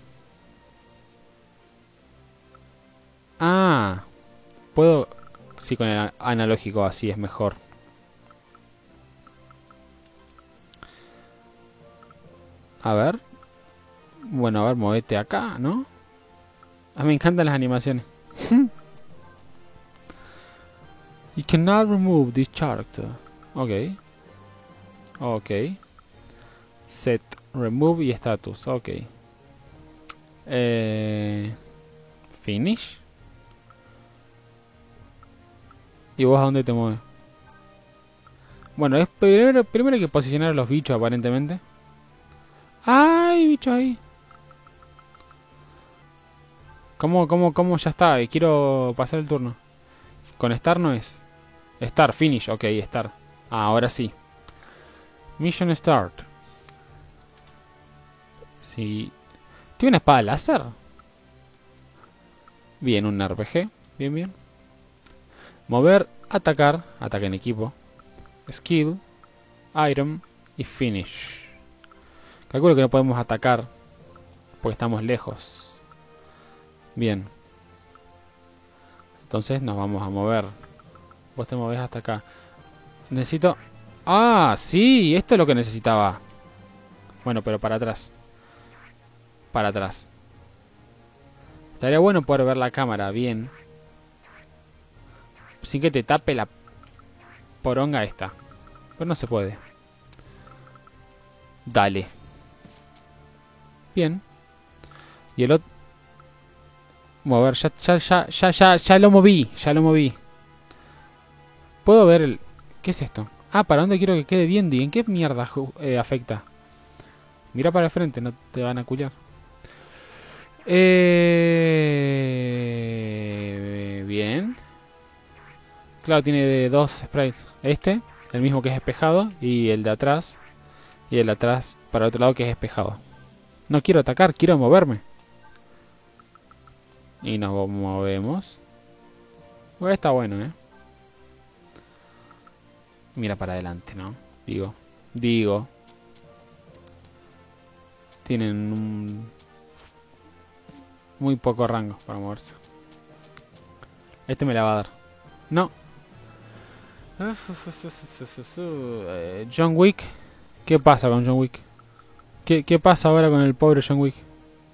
Ah. Puedo... Sí, con el analógico así es mejor. A ver. Bueno, a ver, movete acá, ¿no? Ah, me encantan las animaciones. You cannot remove this character. Ok. Ok. Set, remove y status. Ok. Finish. ¿Y vos a dónde te mueves? Bueno, es primero hay que posicionar a los bichos aparentemente. ¡Ay, bicho ahí! ¿Cómo ya está? Quiero pasar el turno. Con Star no es. Star, finish, ok, Star. Ah, ahora sí. Mission Start. Sí. ¿Tiene una espada láser? Bien, un RPG. Bien, bien. Mover, atacar. Ataque en equipo. Skill. Item. Y finish. Calculo que no podemos atacar. Porque estamos lejos. Bien. Entonces nos vamos a mover. Vos te movés hasta acá. Necesito... ¡Ah! Sí, esto es lo que necesitaba. Bueno, pero para atrás. Para atrás. Estaría bueno poder ver la cámara bien. Sin que te tape la poronga esta. Pero no se puede. Dale. Bien. Y el otro... Mover, ya lo moví. Ya lo moví. Puedo ver el... ¿Qué es esto? Ah, ¿para dónde quiero que quede bien? ¿En qué mierda afecta? Mira para el frente, no te van a culiar. Bien. Claro, tiene dos sprites. Este, el mismo que es espejado, y el de atrás. Y el de atrás para el otro lado que es espejado. No quiero atacar, quiero moverme. Y nos movemos. Bueno, está bueno, ¿eh? Mira para adelante, ¿no? Digo. Tienen un... muy poco rango para moverse. Este me la va a dar. No. John Wick. ¿Qué pasa con John Wick? ¿Qué pasa ahora con el pobre John Wick?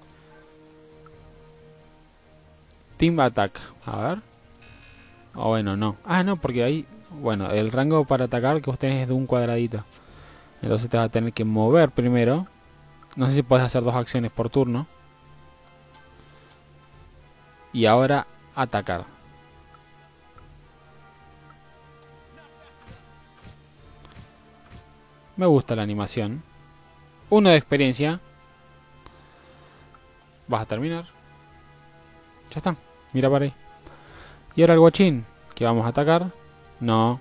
Team Attack. A ver. O bueno, no. Ah, no, porque ahí... Bueno, el rango para atacar que vos tenés es de un cuadradito. Entonces te vas a tener que mover primero. No sé si puedes hacer dos acciones por turno. Y ahora atacar. Me gusta la animación. 1 de experiencia. Vas a terminar. Ya está. Mira para ahí. Y ahora el guachín. Que vamos a atacar. No.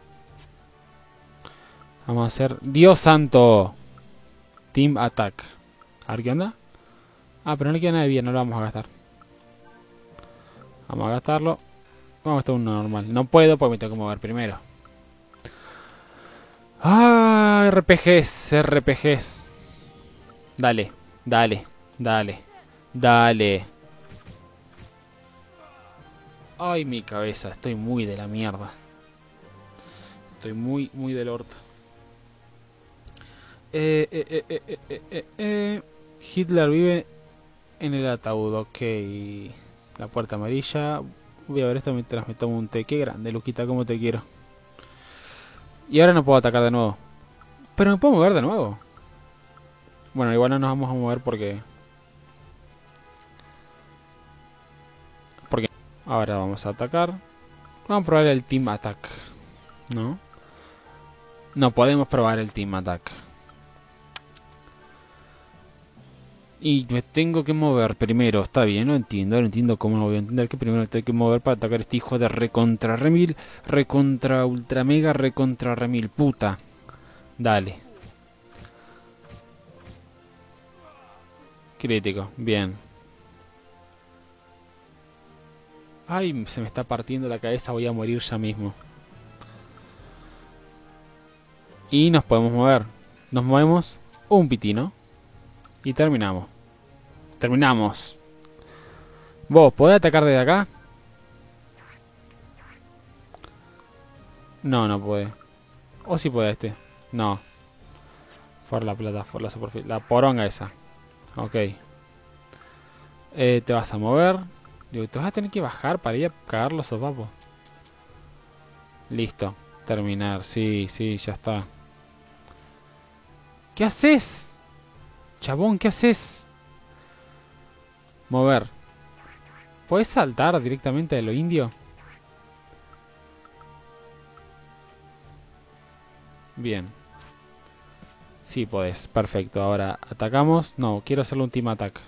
Vamos a hacer... ¡Dios santo! Team Attack. A ver qué onda. Ah, pero no le queda nada de vida. No lo vamos a gastar. Vamos a gastarlo. Vamos a gastar uno normal. No puedo porque me tengo que mover primero. Ah, RPGs. Dale. Ay, mi cabeza. Estoy muy de la mierda. Estoy muy del orto. Hitler vive en el ataúd. Ok. La puerta amarilla. Voy a ver esto mientras me tomo un té. Qué grande, Luquita, como te quiero. Y ahora no puedo atacar de nuevo. Pero me puedo mover de nuevo. Bueno, igual no nos vamos a mover porque... Ahora vamos a atacar. Vamos a probar el Team Attack. ¿No? No podemos probar el Team Attack. Y me tengo que mover primero. Está bien, no entiendo cómo no voy a entender que primero me tengo que mover para atacar a este hijo de recontra remil, recontra ultra mega, recontra remil. Puta. Dale. Crítico, bien. Ay, se me está partiendo la cabeza, voy a morir ya mismo. Y nos podemos mover. Nos movemos un pitino. Y terminamos. Terminamos. ¿Vos podés atacar desde acá? No, no puede. ¿O sí puede este? No. Por la plata, por la superficie. La poronga esa. Ok. Te vas a mover. Digo, te vas a tener que bajar para ir a cagar los sopapos. Listo. Terminar. Sí, sí, ya está. ¿Qué haces? Chabón, ¿qué haces? Mover. ¿Puedes saltar directamente de lo indio? Bien. Sí, podés. Perfecto. Ahora atacamos. No, quiero hacerle un team attack.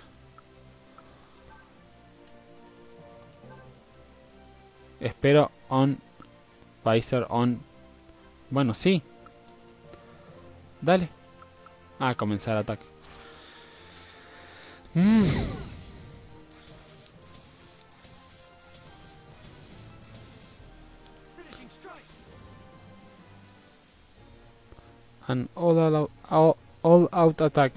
Espero on. Visor on. Bueno, sí. Dale. Ah, comenzar ataque. An all out attack.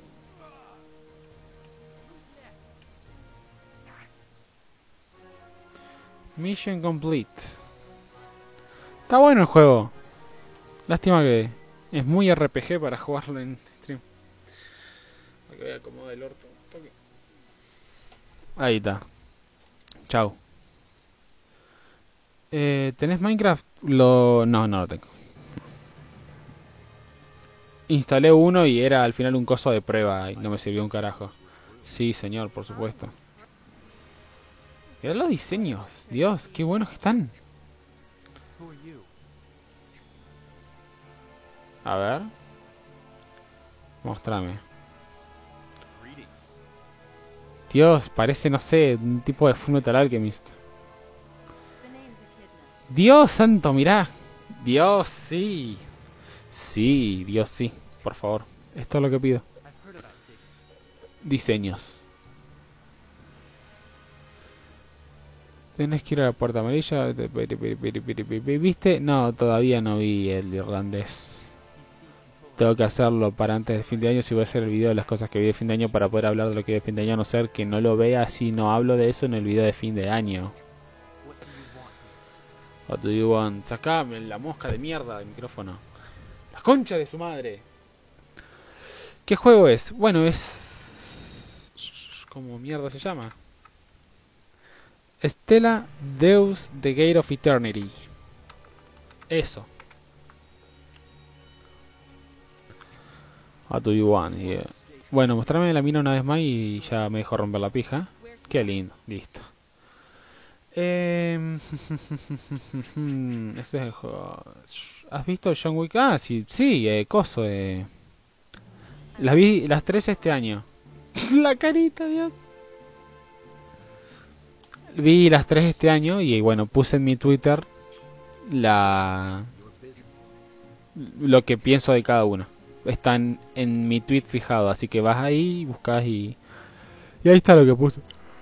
Mission complete. Está bueno el juego. Lástima que es muy RPG para jugarlo en stream. Aquí voy a acomodar el orto un poco. Ahí está. Chau. ¿Tenés Minecraft? No, no lo tengo. Instalé uno y era al final un coso de prueba y no me sirvió un carajo. Sí, señor, por supuesto. Mirá los diseños. Dios, qué buenos que están. A ver. Mostrame. Dios, parece, no sé, un tipo de Fullmetal Alchemist. Dios santo, mirá. Dios, sí. Sí, Dios, sí. Por favor. Esto es lo que pido. Diseños. Tenés que ir a la puerta amarilla. ¿Viste? No, todavía no vi el irlandés. Tengo que hacerlo para antes de fin de año. Si voy a hacer el video de las cosas que vi de fin de año para poder hablar de lo que vi de fin de año. A no ser que no lo vea si no hablo de eso en el video de fin de año. What do you want? Sacame la mosca de mierda del micrófono. La concha de su madre. ¿Qué juego es? Bueno, es... ¿Cómo mierda se llama? Stella Deus The Gate of Eternity. Eso. What do you want? Yeah. Bueno, mostrame la mina una vez más y ya me dejo romper la pija. Qué lindo. Listo. Este es el juego. ¿Has visto John Wick? Ah, sí, sí, coso. Las vi las tres este año. La carita, Dios. Vi las tres este año y bueno, puse en mi Twitter lo que pienso de cada una. Están en mi tweet fijado, así que vas ahí, buscas y ahí está lo que puse.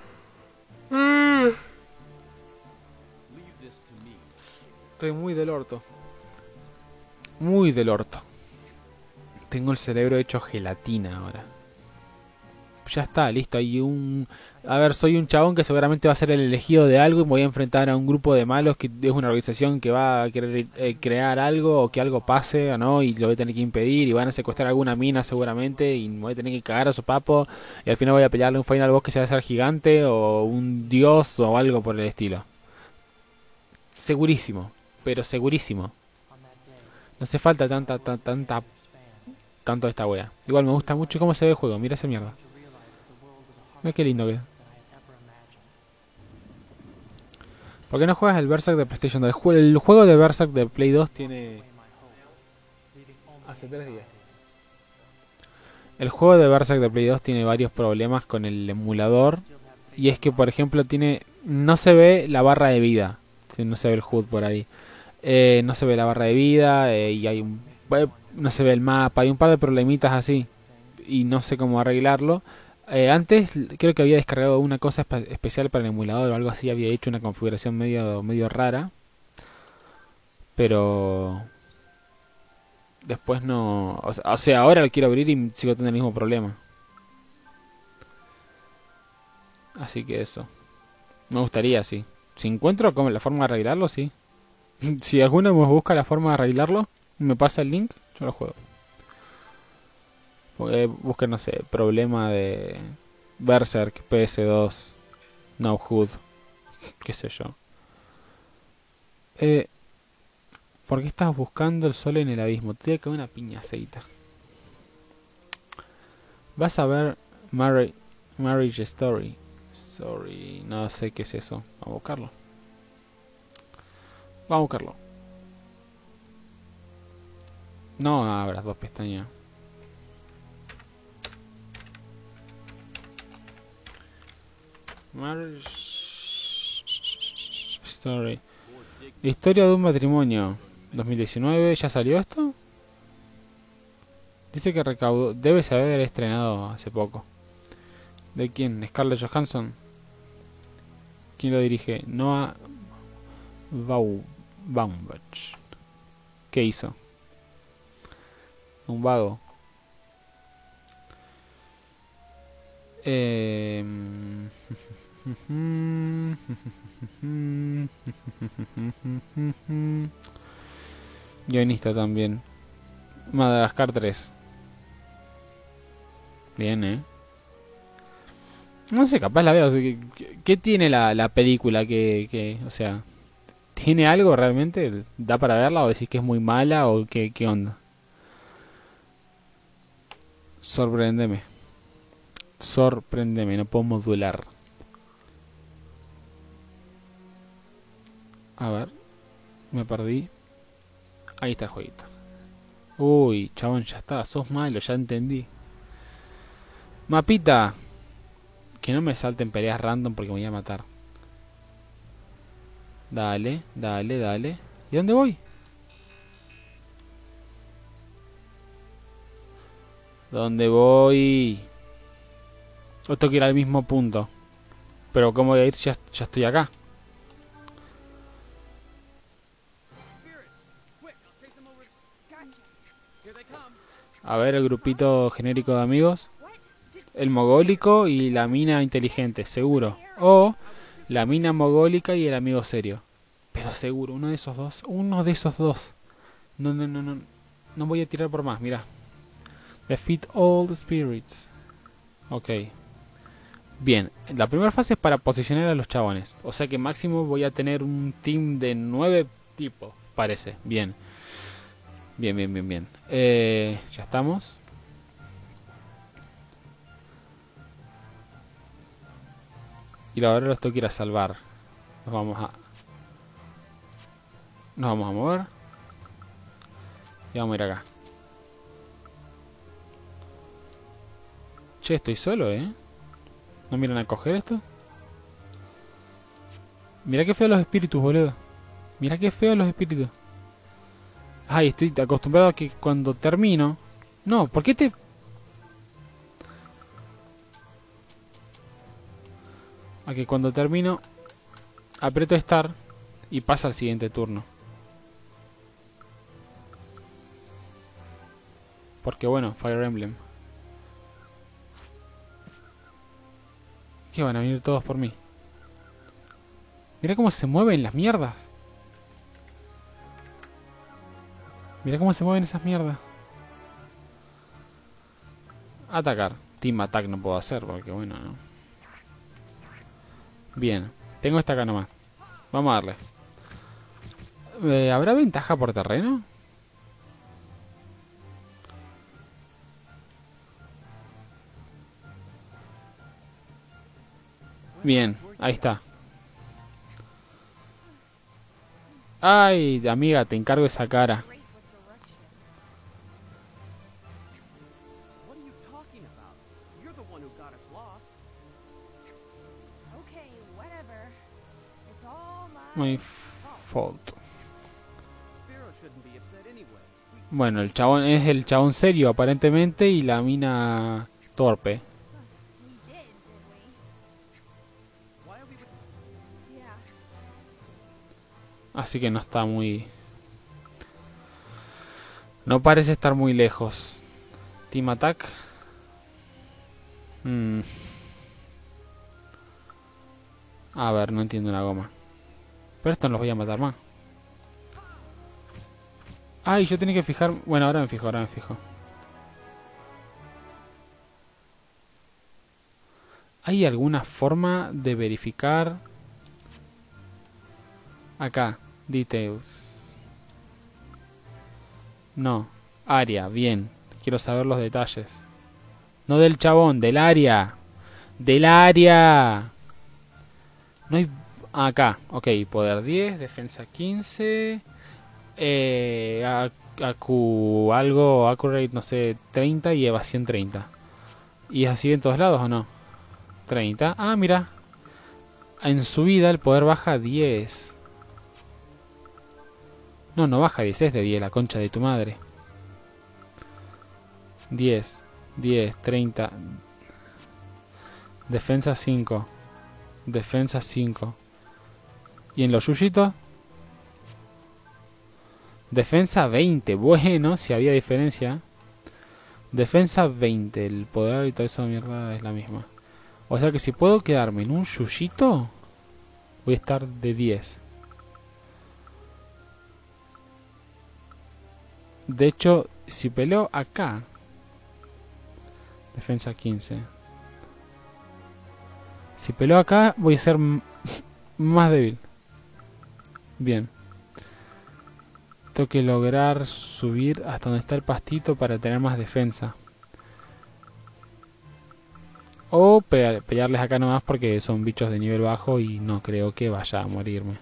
Estoy muy del orto. Muy del orto. Tengo el cerebro hecho gelatina ahora. Ya está, listo. Hay un... A ver, soy un chabón que seguramente va a ser el elegido de algo y me voy a enfrentar a un grupo de malos que es una organización que va a querer crear algo o que algo pase, ¿no? Y lo voy a tener que impedir y van a secuestrar alguna mina seguramente y me voy a tener que cagar a su papo y al final voy a pelearle un final boss que se va a hacer gigante o un dios o algo por el estilo. Segurísimo, pero segurísimo. No hace falta tanto de esta wea. Igual me gusta mucho cómo se ve el juego, mira esa mierda. Mira qué lindo que es. ¿Por qué no juegas el Berserk de PlayStation 2? El juego de Berserk de Play 2 tiene... Hace 3 días. El juego de Berserk de Play 2 tiene varios problemas con el emulador. Y es que, por ejemplo, no se ve la barra de vida. Sí, no se ve el HUD por ahí. No se ve la barra de vida. Y no se ve el mapa. Hay un par de problemitas así. Y no sé cómo arreglarlo. Antes creo que había descargado una cosa especial para el emulador o algo así. Había hecho una configuración medio rara. Pero después no... O sea, ahora lo quiero abrir y sigo teniendo el mismo problema. Así que eso. Me gustaría, sí. Si encuentro como la forma de arreglarlo, sí. Si alguno me busca la forma de arreglarlo, me pasa el link, yo lo juego. Busquen, no sé, problema de Berserk, PS2, No HUD, qué sé yo. Eh, ¿Por qué estás buscando el sol en el abismo? Te voy a caer una piña aceita. Vas a ver Marriage Story. Sorry, no sé qué es eso. Vamos a buscarlo. Vamos a buscarlo. No abras dos pestañas. Marriage Story. Historia de un matrimonio. 2019. ¿Ya salió esto? Dice que recaudó. Debe haber estrenado hace poco. ¿De quién? ¿Scarlett Johansson? ¿Quién lo dirige? Noah Baumbach. ¿Qué hizo? Un vago. Guionista también. Madagascar 3. Bien, No sé, capaz la veo. O sea, ¿qué tiene la película o sea, ¿tiene algo realmente? ¿Da para verla o decís que es muy mala o qué onda? Sorpréndeme. Sorpréndeme, no puedo modular. A ver, me perdí. Ahí está el jueguito. Uy, chabón, ya está, sos malo, ya entendí. Mapita. Que no me salten peleas random porque me voy a matar. Dale, dale, dale. ¿Y dónde voy? ¿Dónde voy? O tengo que ir al mismo punto. Pero ¿cómo voy a ir si ya estoy acá? A ver, el grupito genérico de amigos. El mogólico y la mina inteligente, seguro. O la mina mogólica y el amigo serio. Pero seguro, uno de esos dos. Uno de esos dos. No, no, no, no. No voy a tirar por más, mira. Defeat all the spirits. Ok. Bien, la primera fase es para posicionar a los chabones. O sea que máximo voy a tener un team de 9 tipos, parece. Bien. Bien, bien, bien, bien. Ya estamos. Y ahora los tengo que ir a salvar. Nos vamos a... Nos vamos a mover. Y vamos a ir acá. Che, estoy solo, ¿No miran a coger esto? Mira qué feo los espíritus, boludo. Mira qué feo los espíritus. Ay, estoy acostumbrado a que cuando termino... No, ¿por qué te...? A que cuando termino... Aprieto Start y pasa al siguiente turno. Porque bueno, Fire Emblem. ¿Qué van a venir todos por mí? Mira cómo se mueven las mierdas. Mira cómo se mueven esas mierdas. Atacar. Team Attack no puedo hacer porque bueno, ¿no? Bien. Tengo esta acá nomás. Vamos a darle. ¿Habrá ventaja por terreno? Bien, ahí está. Ay, amiga, te encargo esa cara. My fault. Bueno, el chabón es el chabón serio aparentemente y la mina torpe. Así que no está muy... No parece estar muy lejos. Team Attack. A ver, no entiendo la goma. Pero esto no los voy a matar más. Ay, yo tenía que fijar... Bueno, ahora me fijo, ahora me fijo. ¿Hay alguna forma de verificar? Acá, details. No, área, bien. Quiero saber los detalles. No del chabón, del área. ¡Del área! No hay... Acá, ok. Poder 10, defensa 15. Algo, accurate, no sé, 30 y evasión 30. ¿Y es así en todos lados o no? 30. Ah, mira. En subida el poder baja 10. No, no baja 10, es de 10, la concha de tu madre. 10, 10, 30. Defensa 5. Defensa 5. ¿Y en los yuyitos? Defensa 20. Bueno, si había diferencia. Defensa 20. El poder y toda esa mierda es la misma. O sea que si puedo quedarme en un yuyito, voy a estar de 10. De hecho, si peleo acá, defensa 15. Si peleo acá, voy a ser más débil. Bien. Tengo que lograr subir hasta donde está el pastito para tener más defensa. O pelearles acá nomás porque son bichos de nivel bajo y no creo que vaya a morirme.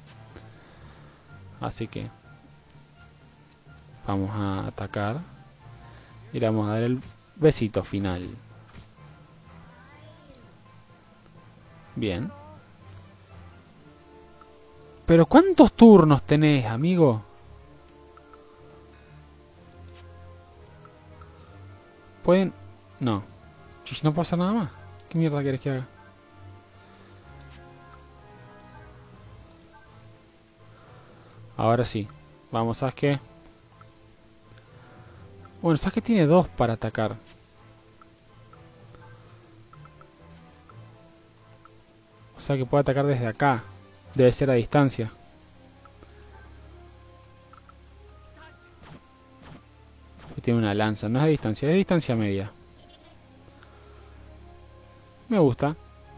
Así que vamos a atacar. Y le vamos a dar el besito final. Bien. Pero ¿cuántos turnos tenés, amigo? ¿Pueden...? No. ¿No puedo hacer nada más? ¿Qué mierda querés que haga? Ahora sí. Vamos, ¿sabes qué? Bueno, ¿sabes que tiene 2 para atacar? O sea que puede atacar desde acá. Debe ser a distancia. Tiene una lanza. No es a distancia, es a distancia media. Me gusta.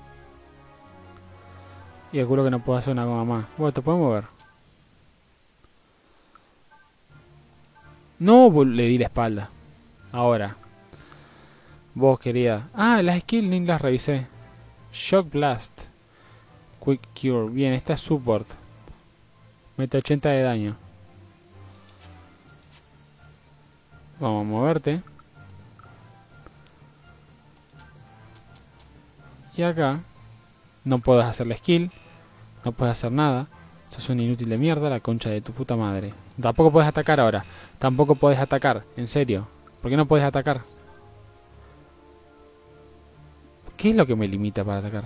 Y calculo que no puedo hacer una goma más. Bueno, te puedo mover. No, le di la espalda. Ahora. Vos querías... Ah, las skills ni las revisé. Shock Blast. Quick Cure. Bien, esta es support. Mete 80 de daño. Vamos a moverte. Y acá. No puedes hacer la skill. No puedes hacer nada. Sos un inútil de mierda, la concha de tu puta madre. Tampoco puedes atacar ahora. Tampoco puedes atacar. En serio. ¿Por qué no puedes atacar? ¿Qué es lo que me limita para atacar?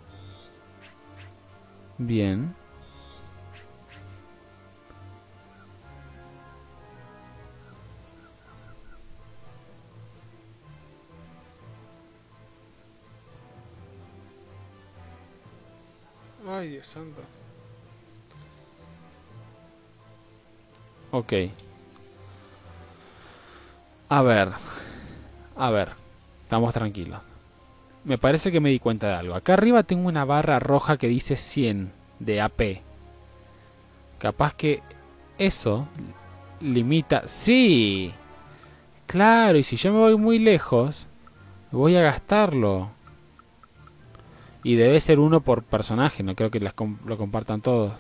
Bien. Ay, Dios santo. Ok. A ver. A ver. Estamos tranquilos. Me parece que me di cuenta de algo. Acá arriba tengo una barra roja que dice 100 de AP. Capaz que eso limita... ¡Sí! Claro, y si yo me voy muy lejos, voy a gastarlo. Y debe ser uno por personaje, no creo que lo compartan todos.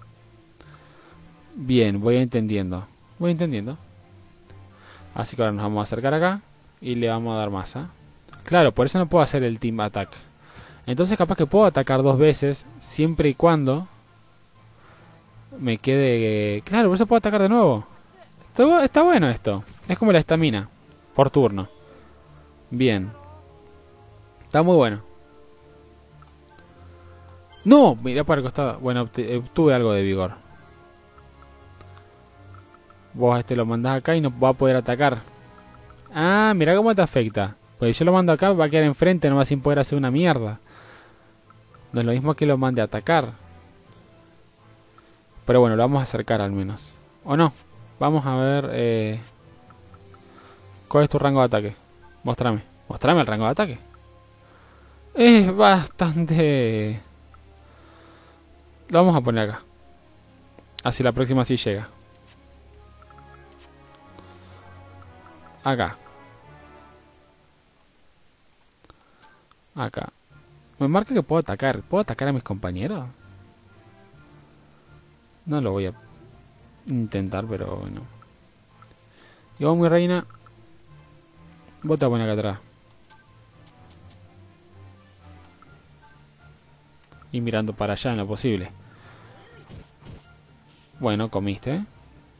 Bien, voy entendiendo. Voy entendiendo. Así que ahora nos vamos a acercar acá y le vamos a dar masa. Claro, por eso no puedo hacer el Team Attack. Entonces capaz que puedo atacar dos veces, siempre y cuando me quede... Claro, por eso puedo atacar de nuevo. Está bueno esto. Es como la estamina, por turno. Bien. Está muy bueno. No, mirá para el costado. Bueno, obtuve algo de vigor. Vos lo mandás acá y no va a poder atacar. Ah, mirá cómo te afecta. Pues si yo lo mando acá, va a quedar enfrente, no va sin poder hacer una mierda. No es lo mismo que lo mande a atacar. Pero bueno, lo vamos a acercar al menos. ¿O no? Vamos a ver... ¿cuál es tu rango de ataque? Mostrame. Mostrame el rango de ataque. Es bastante... Lo vamos a poner acá. Así la próxima sí llega. Acá. Acá. Me marca que puedo atacar. ¿Puedo atacar a mis compañeros? No lo voy a intentar, pero bueno. Y vos, mi reina. Vos te pones acá atrás. Y mirando para allá en lo posible. Bueno, comiste, ¿eh?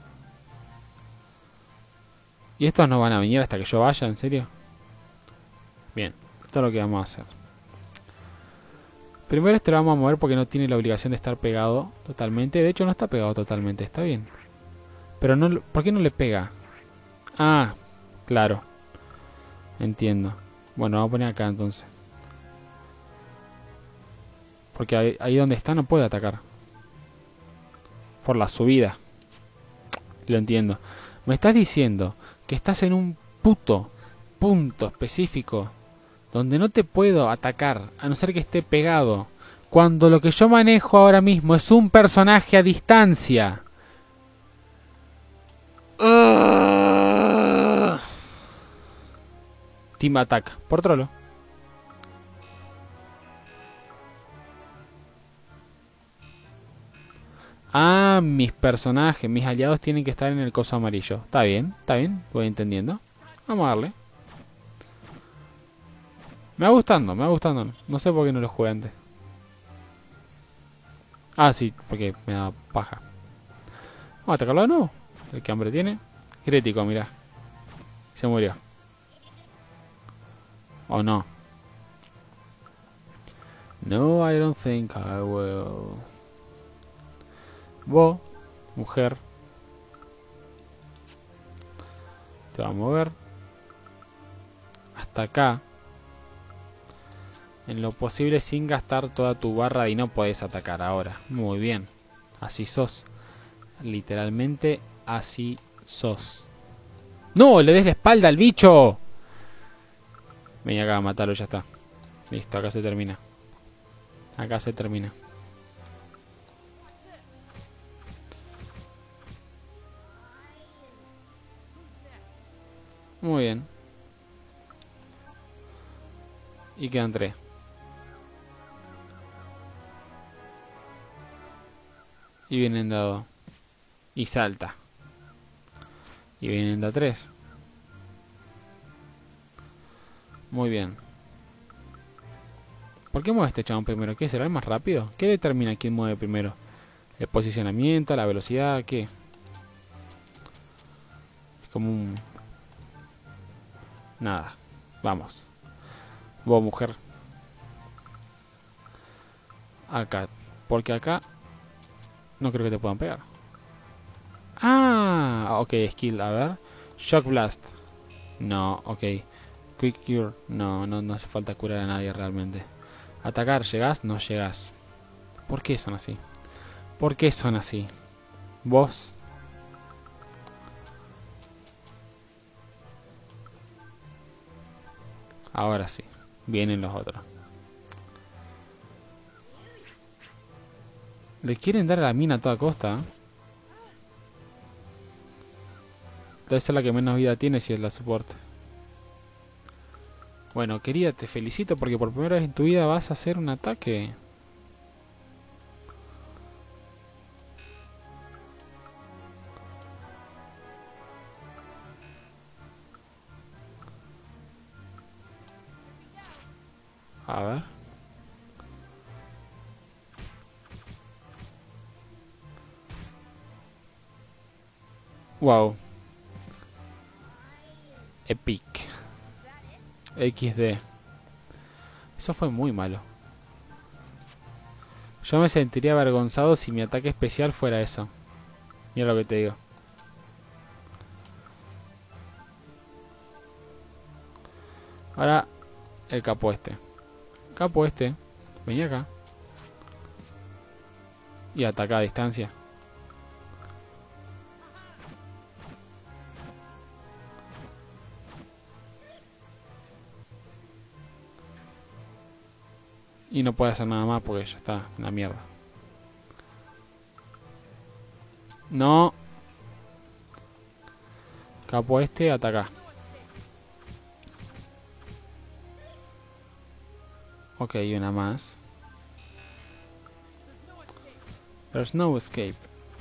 ¿Y estos no van a venir hasta que yo vaya? ¿En serio? Bien, esto es lo que vamos a hacer. Primero este lo vamos a mover porque no tiene la obligación de estar pegado totalmente. De hecho no está pegado totalmente, está bien. Pero no, ¿por qué no le pega? Ah, claro. Entiendo. Bueno, vamos a poner acá entonces. Porque ahí donde está no puede atacar. Por la subida. Lo entiendo. Me estás diciendo que estás en un puto punto específico donde no te puedo atacar a no ser que esté pegado, cuando lo que yo manejo ahora mismo es un personaje a distancia. Team Attack, por trolo. Ah, mis personajes, mis aliados tienen que estar en el coso amarillo. Está bien, voy entendiendo. Vamos a darle. Me va gustando, me va gustando. No sé por qué no lo jugué antes. Ah, sí, porque me da paja. Vamos a atacarlo de nuevo. El que hambre tiene. Crítico, mirá. Se murió. ¿O no? No, I don't think I will. Vos, mujer, te va a mover hasta acá. En lo posible sin gastar toda tu barra y no podés atacar ahora. Muy bien. Así sos. Literalmente así sos. ¡No! ¡Le des la espalda al bicho! Ven acá a matarlo, ya está. Listo, acá se termina. Acá se termina. Muy bien. Y quedan 3. Y vienen dado. Y salta. Y vienen da 3. Muy bien. ¿Por qué mueve este chabón primero? ¿Qué será el más rápido? ¿Qué determina quién mueve primero? ¿El posicionamiento? ¿La velocidad? ¿Qué? Es como un... Nada. Vamos. Vos, mujer. Acá. Porque acá no creo que te puedan pegar. Ah, ok, skill, a ver. Shock Blast. No, ok. Quick Cure. No, no hace falta curar a nadie realmente. Atacar, ¿llegás? No llegás. ¿Por qué son así? ¿Por qué son así? Vos. Ahora sí. Vienen los otros. Le quieren dar a la mina a toda costa. Debe ser la que menos vida tiene si es la soporte. Bueno, querida, te felicito porque por primera vez en tu vida vas a hacer un ataque. A ver. Wow. Epic. XD. Eso fue muy malo. Yo me sentiría avergonzado si mi ataque especial fuera eso. Mira lo que te digo. Ahora el capo este. Capo este. Vení acá. Y ataca a distancia. Y no puede hacer nada más porque ya está en la mierda. No. Capo este, ataca. Ok, una más. There's no escape.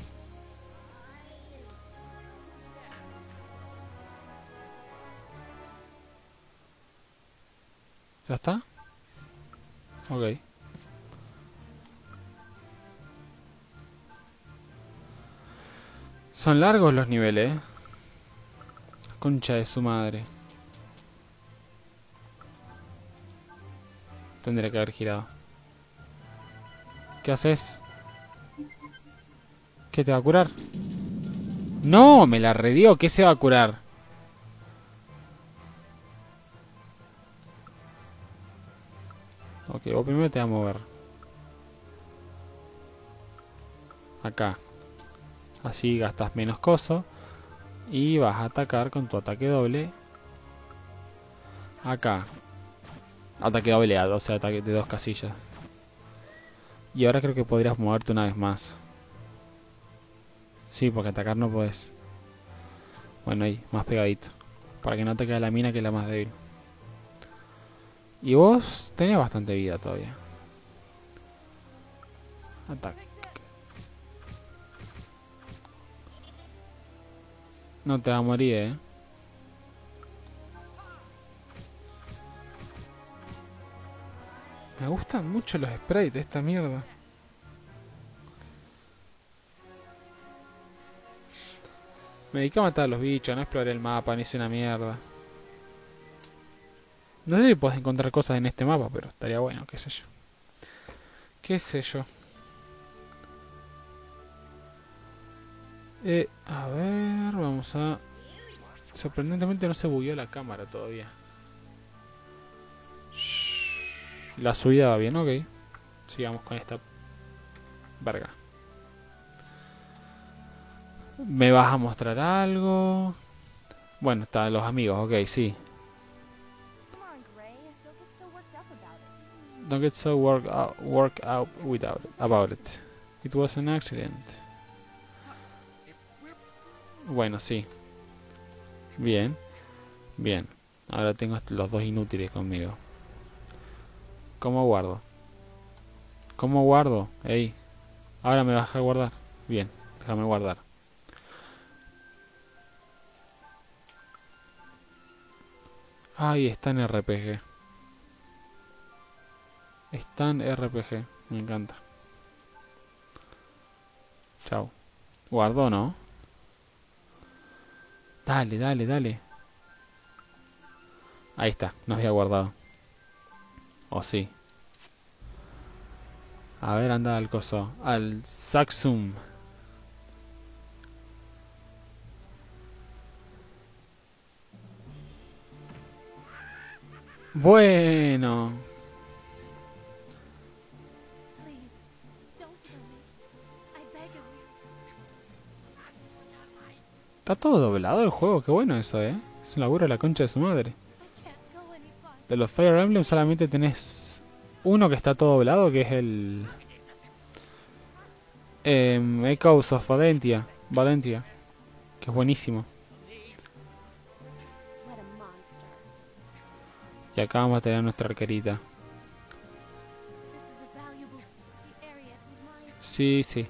¿Ya está? Ok. Son largos los niveles, Concha de su madre. Tendría que haber girado. ¿Qué haces? ¿Qué te va a curar? ¡No! Me la redió. ¿Qué se va a curar? Ok, vos primero te vas a mover. Acá. Así gastas menos coso. Y vas a atacar con tu ataque doble. Acá. Ataque doble, o sea, ataque de 2 casillas. Y ahora creo que podrías moverte una vez más. Sí, porque atacar no puedes. Bueno, ahí, más pegadito. Para que no te quede la mina, que es la más débil. Y vos tenés bastante vida todavía. Ataque. No te va a morir, Me gustan mucho los sprites de esta mierda. Me dediqué a matar a los bichos, no exploré el mapa, no hice una mierda. No sé si puedes encontrar cosas en este mapa, pero estaría bueno, qué sé yo. Qué sé yo. A ver, vamos a... Sorprendentemente no se bugueó la cámara todavía. La subida va bien, ok. Sigamos con esta verga. ¿Me vas a mostrar algo? Bueno, están los amigos, ok, sí. Don't get so worked out about it. It was an accident. Bueno, sí. Bien. Bien. Ahora tengo los dos inútiles conmigo. ¿Cómo guardo? ¿Cómo guardo? Ey. Ahora me vas a dejar guardar. Bien, déjame guardar. Ay, está en RPG. Está en RPG. Me encanta. Chao. Guardo, ¿no? Dale, dale, dale. Ahí está, no había guardado. O sí. A ver, anda al coso. Al Saxum. Bueno. Está todo doblado el juego, qué bueno eso, Es un laburo de la concha de su madre. De los Fire Emblem solamente tenés uno que está todo doblado, que es el... Echoes of Valentia. Valentia. Que es buenísimo. Y acá vamos a tener nuestra arquerita. Sí, sí.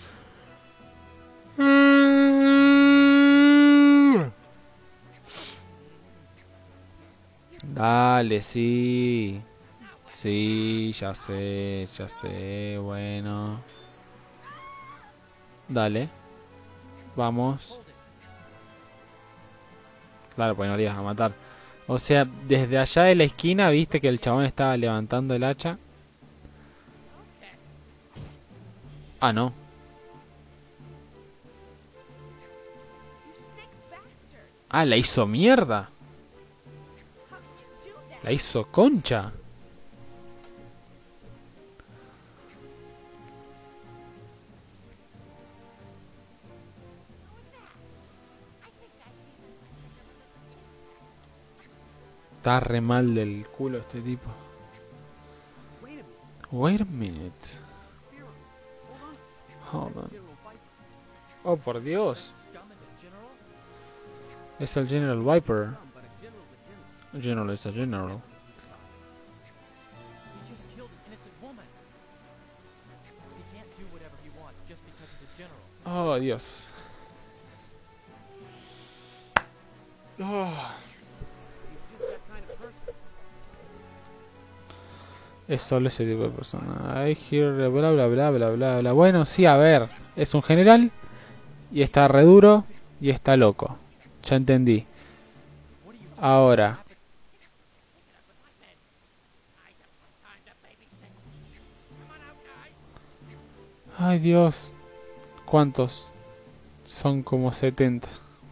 Dale, sí. Sí, ya sé, bueno. Dale. Vamos. Claro, pues no le ibas a matar. O sea, desde allá de la esquina viste que el chabón estaba levantando el hacha. Ah, no. Ah, la hizo mierda. La hizo concha. Está re mal del culo este tipo. Wait a minute. Hold on. Oh, por Dios. Es el General Viper. General es el General. Oh, Dios. Oh. Es solo ese tipo de persona. I hear bla bla bla bla bla bla. Bueno, sí, a ver. Es un general. Y está re duro. Y está loco. Ya entendí. Ahora. Ay, Dios. ¿Cuántos? Son como 70.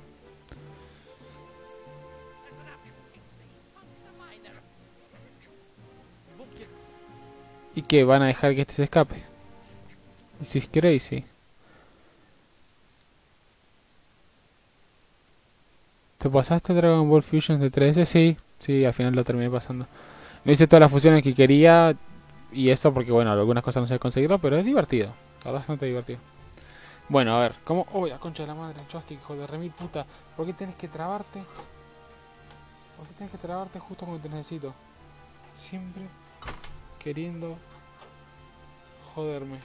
¿Y qué? ¿Van a dejar que este se escape? This is crazy. ¿Te pasaste Dragon Ball Fusion de 3DS? Sí, sí, al final lo terminé pasando. No hice todas las fusiones que quería y eso porque, bueno, algunas cosas no sé conseguirlo, pero es divertido. La verdad, bastante divertido. Bueno, a ver, ¿cómo? Uy, la concha de la madre, joystick, hijo de remil puta. ¿Por qué tienes que trabarte? ¿Por qué tienes que trabarte justo cuando te necesito? Siempre queriendo joderme.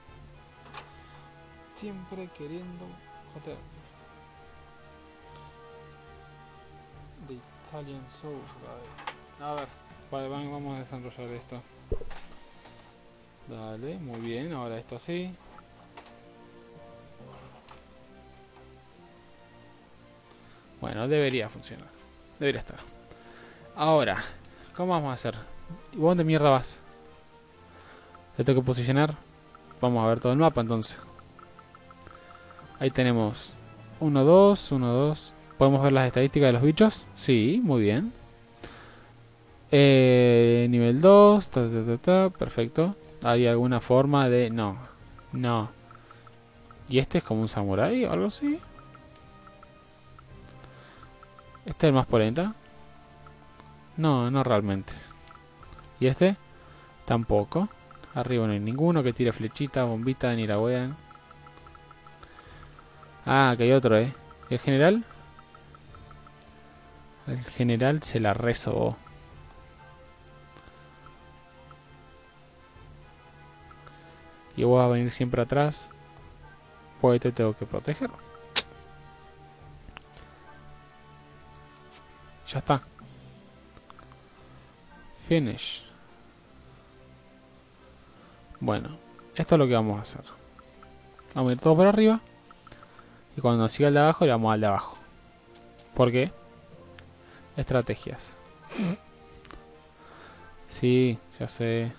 Siempre queriendo joderme. The Italian Souls Guy. A ver, vale, vamos a desarrollar esto. Dale, muy bien, ahora esto sí. Bueno, debería funcionar. Debería estar. Ahora, ¿cómo vamos a hacer? ¿Y vos dónde mierda vas? ¿Te tengo que posicionar? Vamos a ver todo el mapa entonces. Ahí tenemos 1, 2, 1, 2. ¿Podemos ver las estadísticas de los bichos? Sí, muy bien. Nivel 2, perfecto. ¿Hay alguna forma de...? No, no. ¿Y este es como un samurái o algo así? ¿Este es el más polenta? No, no realmente. ¿Y este? Tampoco. Arriba no hay ninguno que tire flechita, bombita, ni la wean. Ah, que hay otro, ¿El general? El general se la rezobó. Y vos vas a venir siempre atrás. Pues te tengo que proteger. Ya está. Finish. Bueno, esto es lo que vamos a hacer. Vamos a ir todo por arriba. Y cuando siga el de abajo, le vamos al de abajo. ¿Por qué? Estrategias. Sí, ya sé.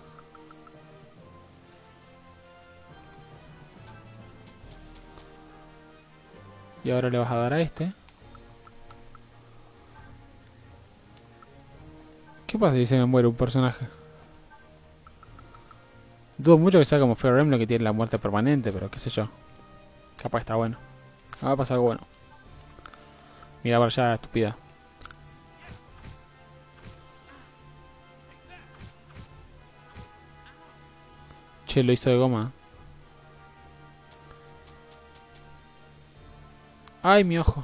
Y ahora le vas a dar a este. ¿Qué pasa si se me muere un personaje? Dudo mucho que sea como Fire Emblem que tiene la muerte permanente, pero qué sé yo. Capaz está bueno. Va a pasar algo bueno. Mira para allá, estúpida. Che, lo hizo de goma. Ay, mi ojo.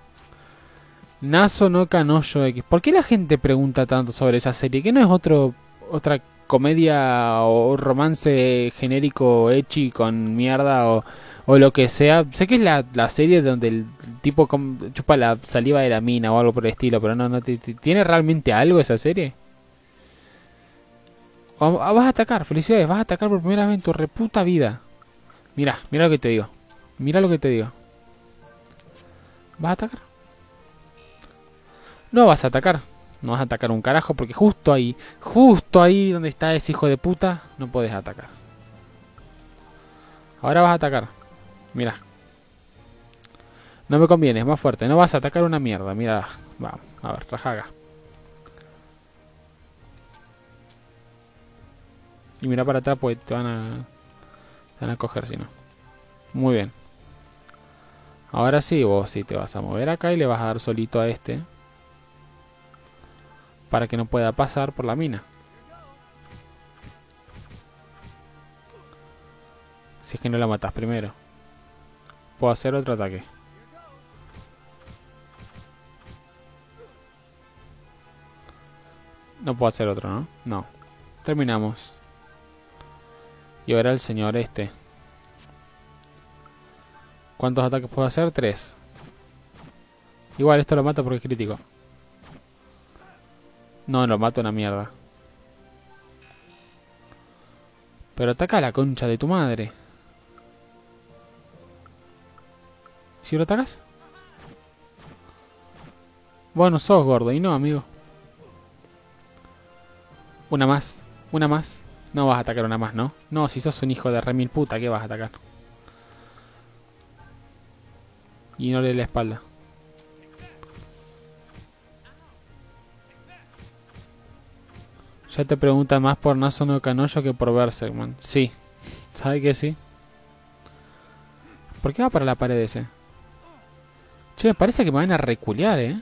Naso no Kanojo X. ¿Por qué la gente pregunta tanto sobre esa serie? ¿Que no es otra comedia o romance genérico ecchi con mierda o lo que sea? Sé que es la serie donde el tipo chupa la saliva de la mina o algo por el estilo, pero no ¿tiene realmente algo esa serie? Vas a atacar, felicidades, vas a atacar por primera vez en tu reputa vida. Mira lo que te digo. Mira lo que te digo. ¿Vas a atacar? No vas a atacar. No vas a atacar un carajo porque justo ahí donde está ese hijo de puta, no puedes atacar. Ahora vas a atacar. Mira. No me conviene, es más fuerte. No vas a atacar una mierda. Mira. Vamos, a ver, rajaga. Y mira para atrás pues te van a coger si no. Muy bien. Ahora sí, vos sí te vas a mover acá y le vas a dar solito a este. Para que no pueda pasar por la mina. Si es que no la matas primero. Puedo hacer otro ataque. No puedo hacer otro, ¿no? No. Terminamos. Y ahora el señor este. ¿Cuántos ataques puedo hacer? 3. Igual esto lo mato porque es crítico. No, lo mato una mierda. Pero ataca a la concha de tu madre. ¿Si lo atacas? Bueno, sos gordo. Y no, amigo. Una más. Una más. No vas a atacar una más, ¿no? No, si sos un hijo de remil puta, ¿qué vas a atacar? Y no le dé la espalda. Ya te pregunta más por Nasono Kanojo que por Berserk, man. Sí. ¿Sabe que sí? ¿Por qué va para la pared ese? Che, me parece que me van a reculear, ¿eh?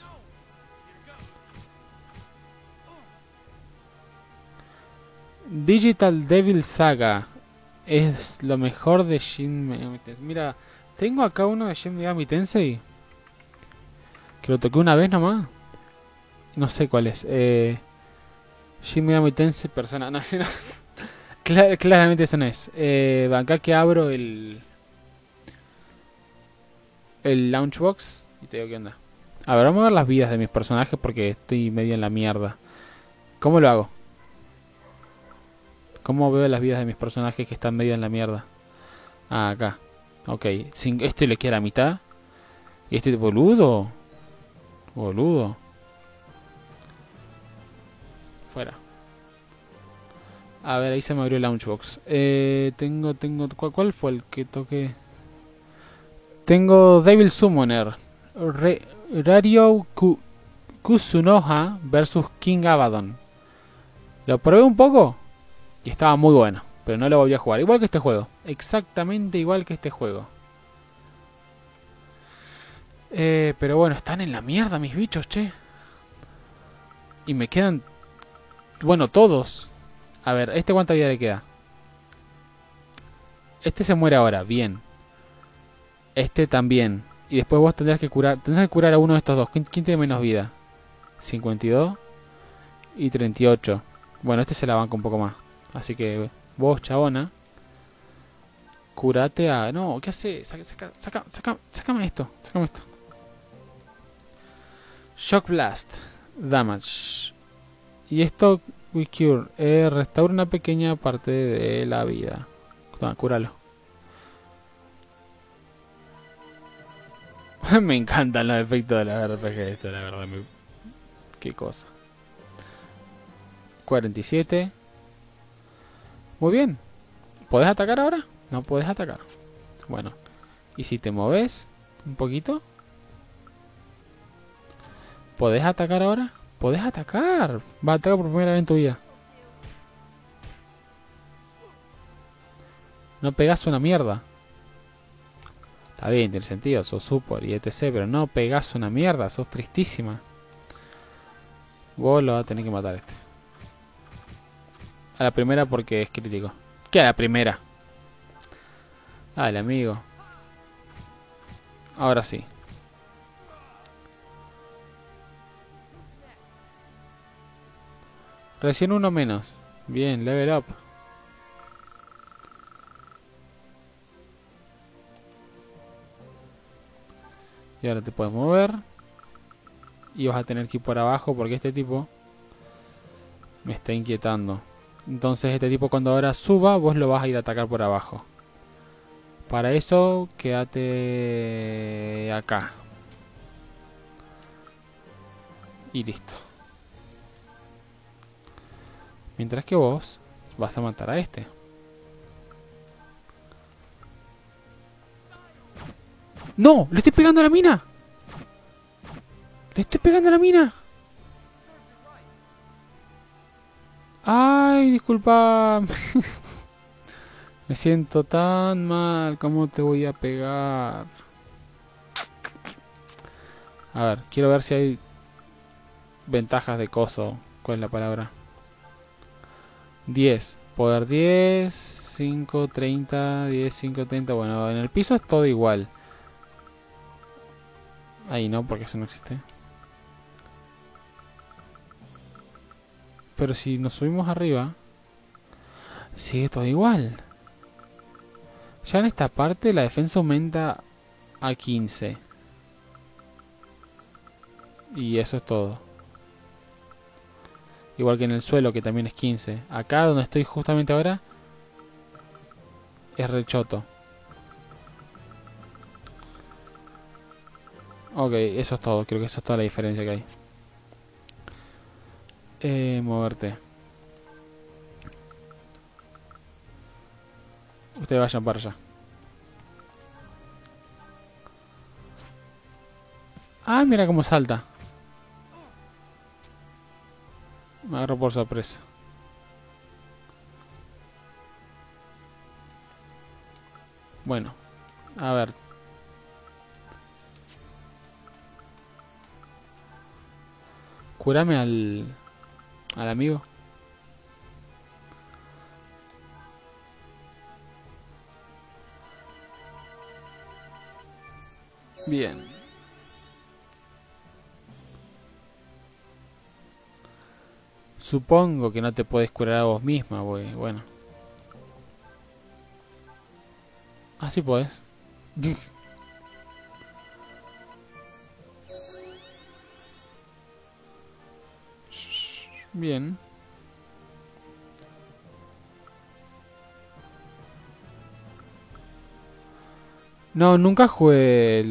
Digital Devil Saga. Es lo mejor de Shin Megami Tensei. Mira, tengo acá uno de Shin Megami Tensei. Que lo toqué una vez nomás. No sé cuál es. Shin Megami Tensei Persona. No, ese no. Claramente eso no es. Acá que abro el Launchbox y te digo qué onda. A ver, vamos a ver las vidas de mis personajes porque estoy medio en la mierda. ¿Cómo lo hago? ¿Cómo veo las vidas de mis personajes que están medio en la mierda? Ah, acá. Ok. Este le queda la mitad. ¿Y este boludo? Boludo. Fuera. A ver, ahí se me abrió el Launchbox. Tengo... ¿Cuál fue el que toqué? Tengo Devil Summoner. Radio Kusunoha versus King Abaddon. Lo probé un poco y estaba muy bueno, pero no lo volví a jugar. Igual que este juego. Exactamente igual que este juego. Pero bueno, están en la mierda mis bichos, che. Y me quedan... Bueno, todos. A ver, ¿este cuánta vida le queda? Este se muere ahora, bien. Este también. Y después vos tendrás que curar a uno de estos dos. ¿Quién tiene menos vida? 52 y 38. Bueno, este se la banca un poco más. Así que vos, chabona, curate a... No, ¿qué hace? Sácame esto. Sácame esto. Shock Blast. Damage. Y esto, We Cure. Restaura una pequeña parte de la vida. Toma, cúralo. Me encantan los efectos de la RPG esto, la verdad. Qué cosa. 47. Muy bien. ¿Podés atacar ahora? No puedes atacar. Bueno. ¿Y si te moves un poquito? ¿Podés atacar ahora? ¿Podés atacar? Va a atacar por primera vez en tu vida. No pegás una mierda. Está bien, tiene sentido, sos support y etc. Pero no pegás una mierda, sos tristísima. Vos lo vas a tener que matar este. A la primera porque es crítico. ¿Qué a la primera? Dale, amigo. Ahora sí. Recién uno menos. Bien, level up. Y ahora te puedes mover. Y vas a tener que ir por abajo porque este tipo me está inquietando. Entonces este tipo cuando ahora suba, vos lo vas a ir a atacar por abajo. Para eso, quédate acá. Y listo. Mientras que vos vas a matar a este. ¡No! ¡Le estoy pegando a la mina! ¡Le estoy pegando a la mina! ¡Ay, disculpa! Me siento tan mal. ¿Cómo te voy a pegar? A ver, quiero ver si hay ventajas de coso. ¿Cuál es la palabra? 10. Poder 10. 5, 30. 10, 5, 30. Bueno, en el piso es todo igual. Ahí no, porque eso no existe. Pero si nos subimos arriba, sigue todo igual. Ya en esta parte la defensa aumenta a 15. Y eso es todo. Igual que en el suelo, que también es 15. Acá donde estoy justamente ahora es rechoto. Ok, eso es todo. Creo que eso es toda la diferencia que hay. Moverte. Ustedes vayan para allá. Ah, mira cómo salta. Me agarro por sorpresa. Bueno, a ver. Curame al amigo. Bien. Supongo que no te puedes curar a vos misma, güey. Bueno. Ah, sí podés. Bien. No, nunca jugué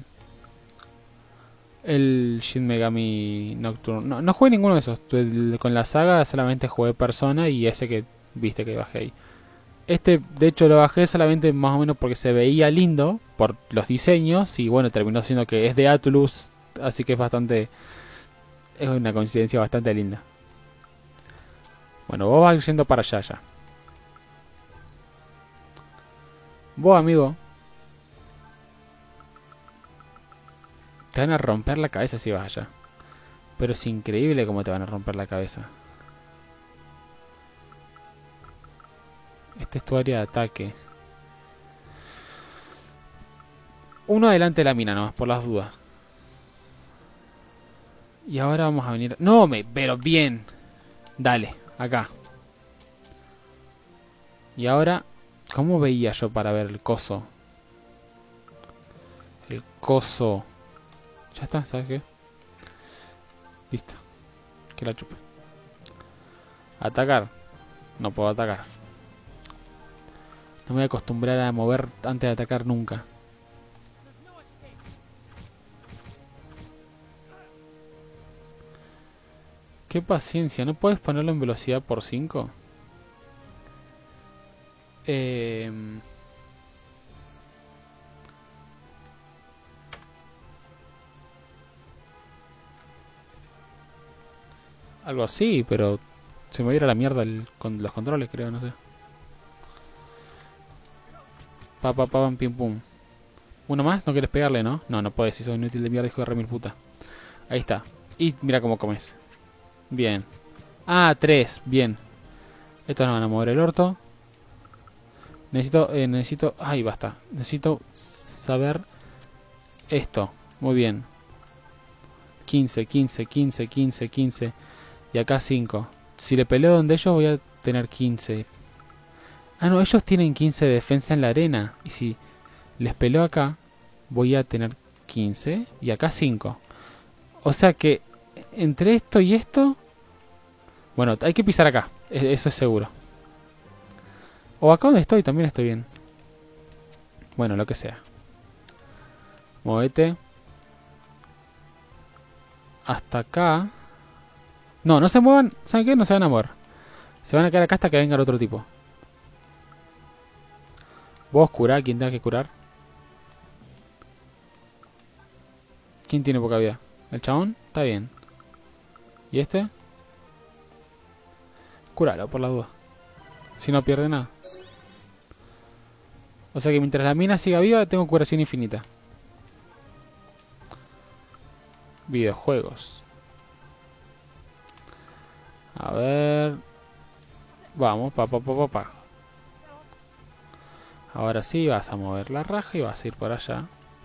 el Shin Megami Nocturne. No, no jugué ninguno de esos. Con la saga solamente jugué Persona y ese que viste que bajé ahí. Este, de hecho, lo bajé solamente más o menos porque se veía lindo por los diseños y bueno, terminó siendo que es de Atlus, así que es bastante... Es una coincidencia bastante linda. Bueno, vos vas yendo para allá ya. Vos, amigo, te van a romper la cabeza si vas allá. Pero es increíble cómo te van a romper la cabeza. Esta es tu área de ataque. Uno adelante de la mina nomás, por las dudas. Y ahora vamos a venir... No, pero bien. Dale, acá. Y ahora... ¿Cómo veía yo para ver el coso? El coso... Ya está, ¿sabes qué? Listo. Que la chupe. Atacar. No puedo atacar. No me voy a acostumbrar a mover antes de atacar nunca. Qué paciencia. ¿No puedes ponerlo en velocidad por 5? Algo así, pero se me va a ir a la mierda con los controles, creo, no sé. Pa, pa, pa, pam, pim, pum. ¿Uno más? ¿No quieres pegarle, no? No, no puedes, si sos inútil de mierda, hijo de remil puta. Ahí está. Y mira cómo comes. Bien. Ah, 3, bien. Estos no van a mover el orto. Necesito... Ay, basta. Necesito saber esto. Muy bien. 15, 15, 15, 15, 15. Y acá 5. Si le peleo donde ellos voy a tener 15. Ah, no, ellos tienen 15 de defensa en la arena. Y si les peleo acá, voy a tener 15. Y acá 5. O sea que entre esto y esto... Bueno, hay que pisar acá. Eso es seguro. O acá donde estoy también estoy bien. Bueno, lo que sea. Movete. hasta acá. No, no se muevan. ¿Saben qué? No se van a mover. Se van a quedar acá hasta que venga el otro tipo. Vos curá, quien tenga que curar. ¿Quién tiene poca vida? ¿El chabón? Está bien. ¿Y este? Cúralo, por la duda. Si no pierde nada. O sea que mientras la mina siga viva, tengo curación infinita. Videojuegos. A ver. Vamos, pa. Ahora sí, vas a mover la raja y vas a ir por allá.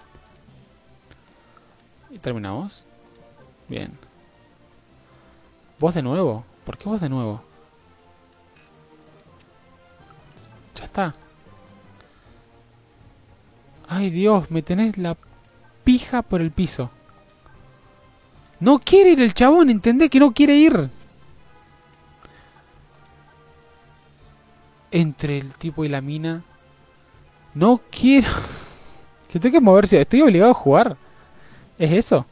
Y terminamos. Bien. ¿Vos de nuevo? ¿Por qué vos de nuevo? Ya está. Ay, Dios, me tenés la pija por el piso. No quiere ir el chabón, ¿entendés que no quiere ir? Entre el tipo y la mina. No quiero. Que tengo que moverse. Estoy obligado a jugar. ¿Es eso?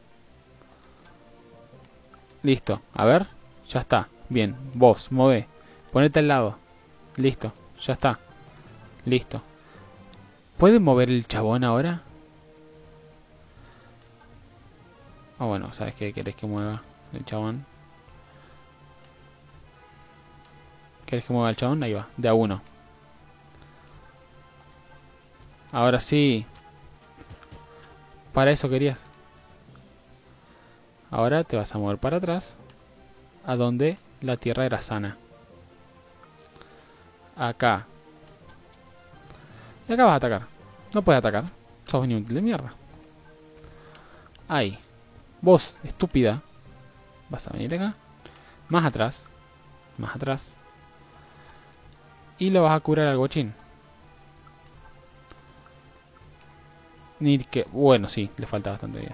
Listo. A ver. Ya está. Bien. Vos, move. Ponete al lado. Listo. Ya está. Listo. ¿Puede mover el chabón ahora? Ah, bueno. ¿Sabes qué? ¿Querés que mueva el chabón? ¿Querés que mueva el chabón? Ahí va. De a uno. Ahora sí. Para eso querías. Ahora te vas a mover para atrás. A donde la tierra era sana. Acá. Y acá vas a atacar. No puedes atacar. Sos un inútil de mierda. Ahí. Vos, estúpida. Vas a venir acá. Más atrás. Más atrás. Y lo vas a curar al bochín. Ni que... Bueno, sí. Le falta bastante vida.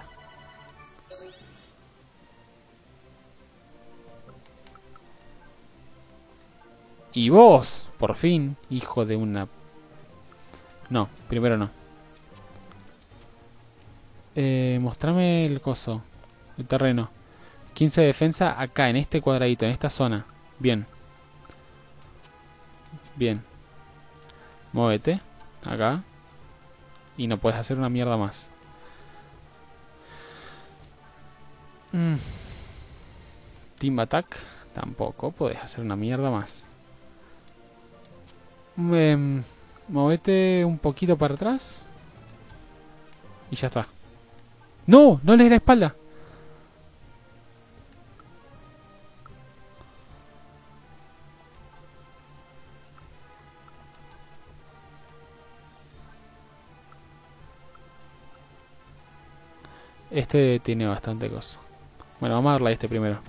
Y vos, por fin, hijo de una... No, primero no. Mostrame el coso. El terreno. 15 de defensa acá, en este cuadradito, en esta zona. Bien. Bien. Móvete. Acá. Y no puedes hacer una mierda más. Team Attack. Tampoco puedes hacer una mierda más. Movete un poquito para atrás. Y ya está. ¡No! ¡No le des la espalda! Este tiene bastante cosa. Bueno, vamos a darle a este primero.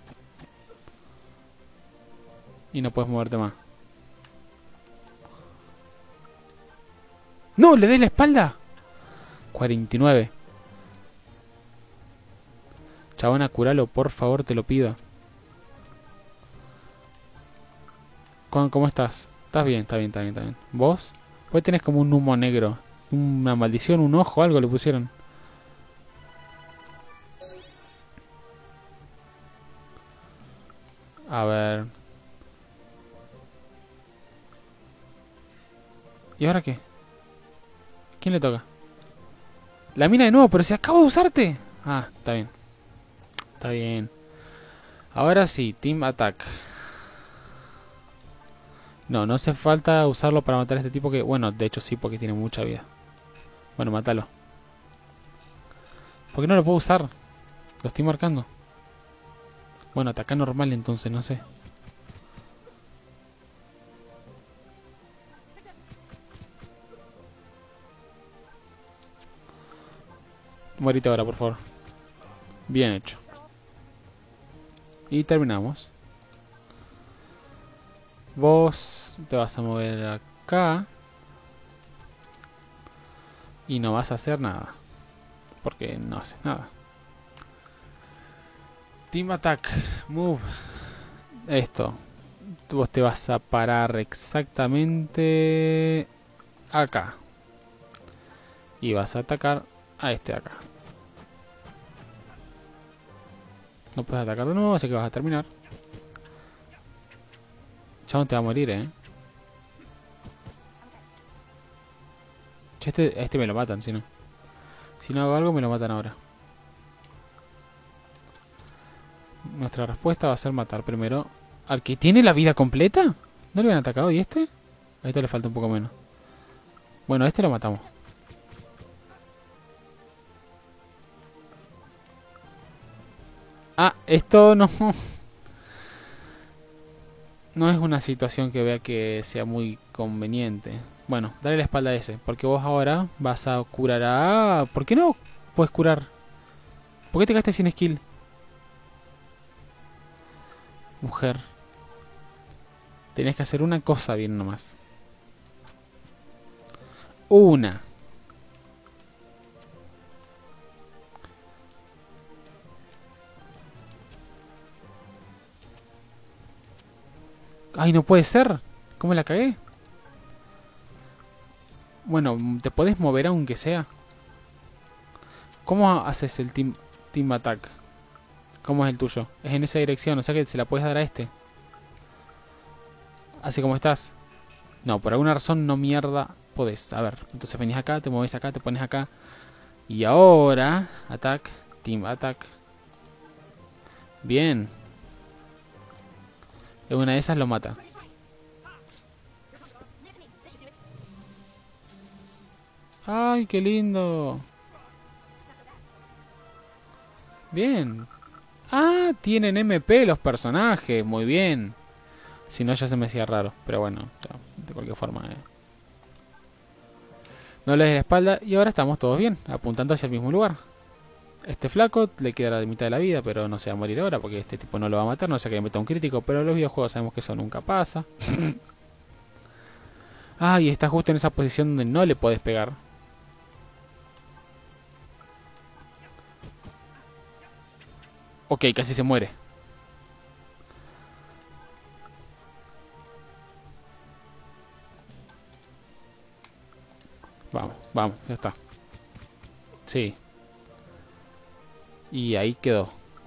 Y no puedes moverte más. ¡No! ¡Le des la espalda! 49. Chabona, curalo, por favor, te lo pido. ¿Cómo estás? ¿Estás bien? Está bien, está bien, está bien. ¿Vos? Vos tenés como un humo negro. Una maldición, un ojo, algo le pusieron. A ver. ¿Y ahora qué? ¿Quién le toca? La mina de nuevo, pero si acabo de usarte. Ah, está bien. Está bien. Ahora sí, Team Attack. No, no hace falta usarlo para matar a este tipo que... Bueno, de hecho sí, porque tiene mucha vida. Bueno, mátalo. ¿Por qué no lo puedo usar? Lo estoy marcando. Bueno, ataca normal entonces, no sé. Morite ahora, por favor. Bien hecho. Y terminamos. Vos te vas a mover acá. Y no vas a hacer nada. Porque no haces nada. Team Attack. Move. Esto. Vos te vas a parar exactamente acá. Y vas a atacar a este de acá. No puedes atacar de nuevo, así que vas a terminar. Chabón, te va a morir, Che, este me lo matan, si no. Si no hago algo, me lo matan ahora. Nuestra respuesta va a ser matar primero al que tiene la vida completa. ¿No le habían atacado? ¿Y este? A este le falta un poco menos. Bueno, a este lo matamos. Ah, esto no... No es una situación que vea que sea muy conveniente. Bueno, dale la espalda a ese. Porque vos ahora vas a curar a... ¿Por qué no puedes curar? ¿Por qué te quedaste sin skill? Mujer. Tenés que hacer una cosa bien nomás. Una. Ay, no puede ser. ¿Cómo la cagué? Bueno, te podés mover aunque sea. ¿Cómo haces el team attack? ¿Cómo es el tuyo? Es en esa dirección, o sea que se la puedes dar a este. Así como estás. No, por alguna razón no mierda podés. A ver, entonces venís acá, te mueves acá, te pones acá. Y ahora, attack, team attack. Bien. En una de esas lo mata. ¡Ay, qué lindo! Bien. Ah, tienen MP los personajes. Muy bien. Si no, ya se me hacía raro. Pero bueno, ya, de cualquier forma. No le des la espalda y ahora estamos todos bien, apuntando hacia el mismo lugar. Este flaco le queda la mitad de la vida, pero no se va a morir ahora porque este tipo no lo va a matar, no sé que le meta un crítico, pero en los videojuegos sabemos que eso nunca pasa. Ah, y está justo en esa posición donde no le podés pegar. Ok, casi se muere. Vamos, vamos, ya está. Sí. Y ahí quedó.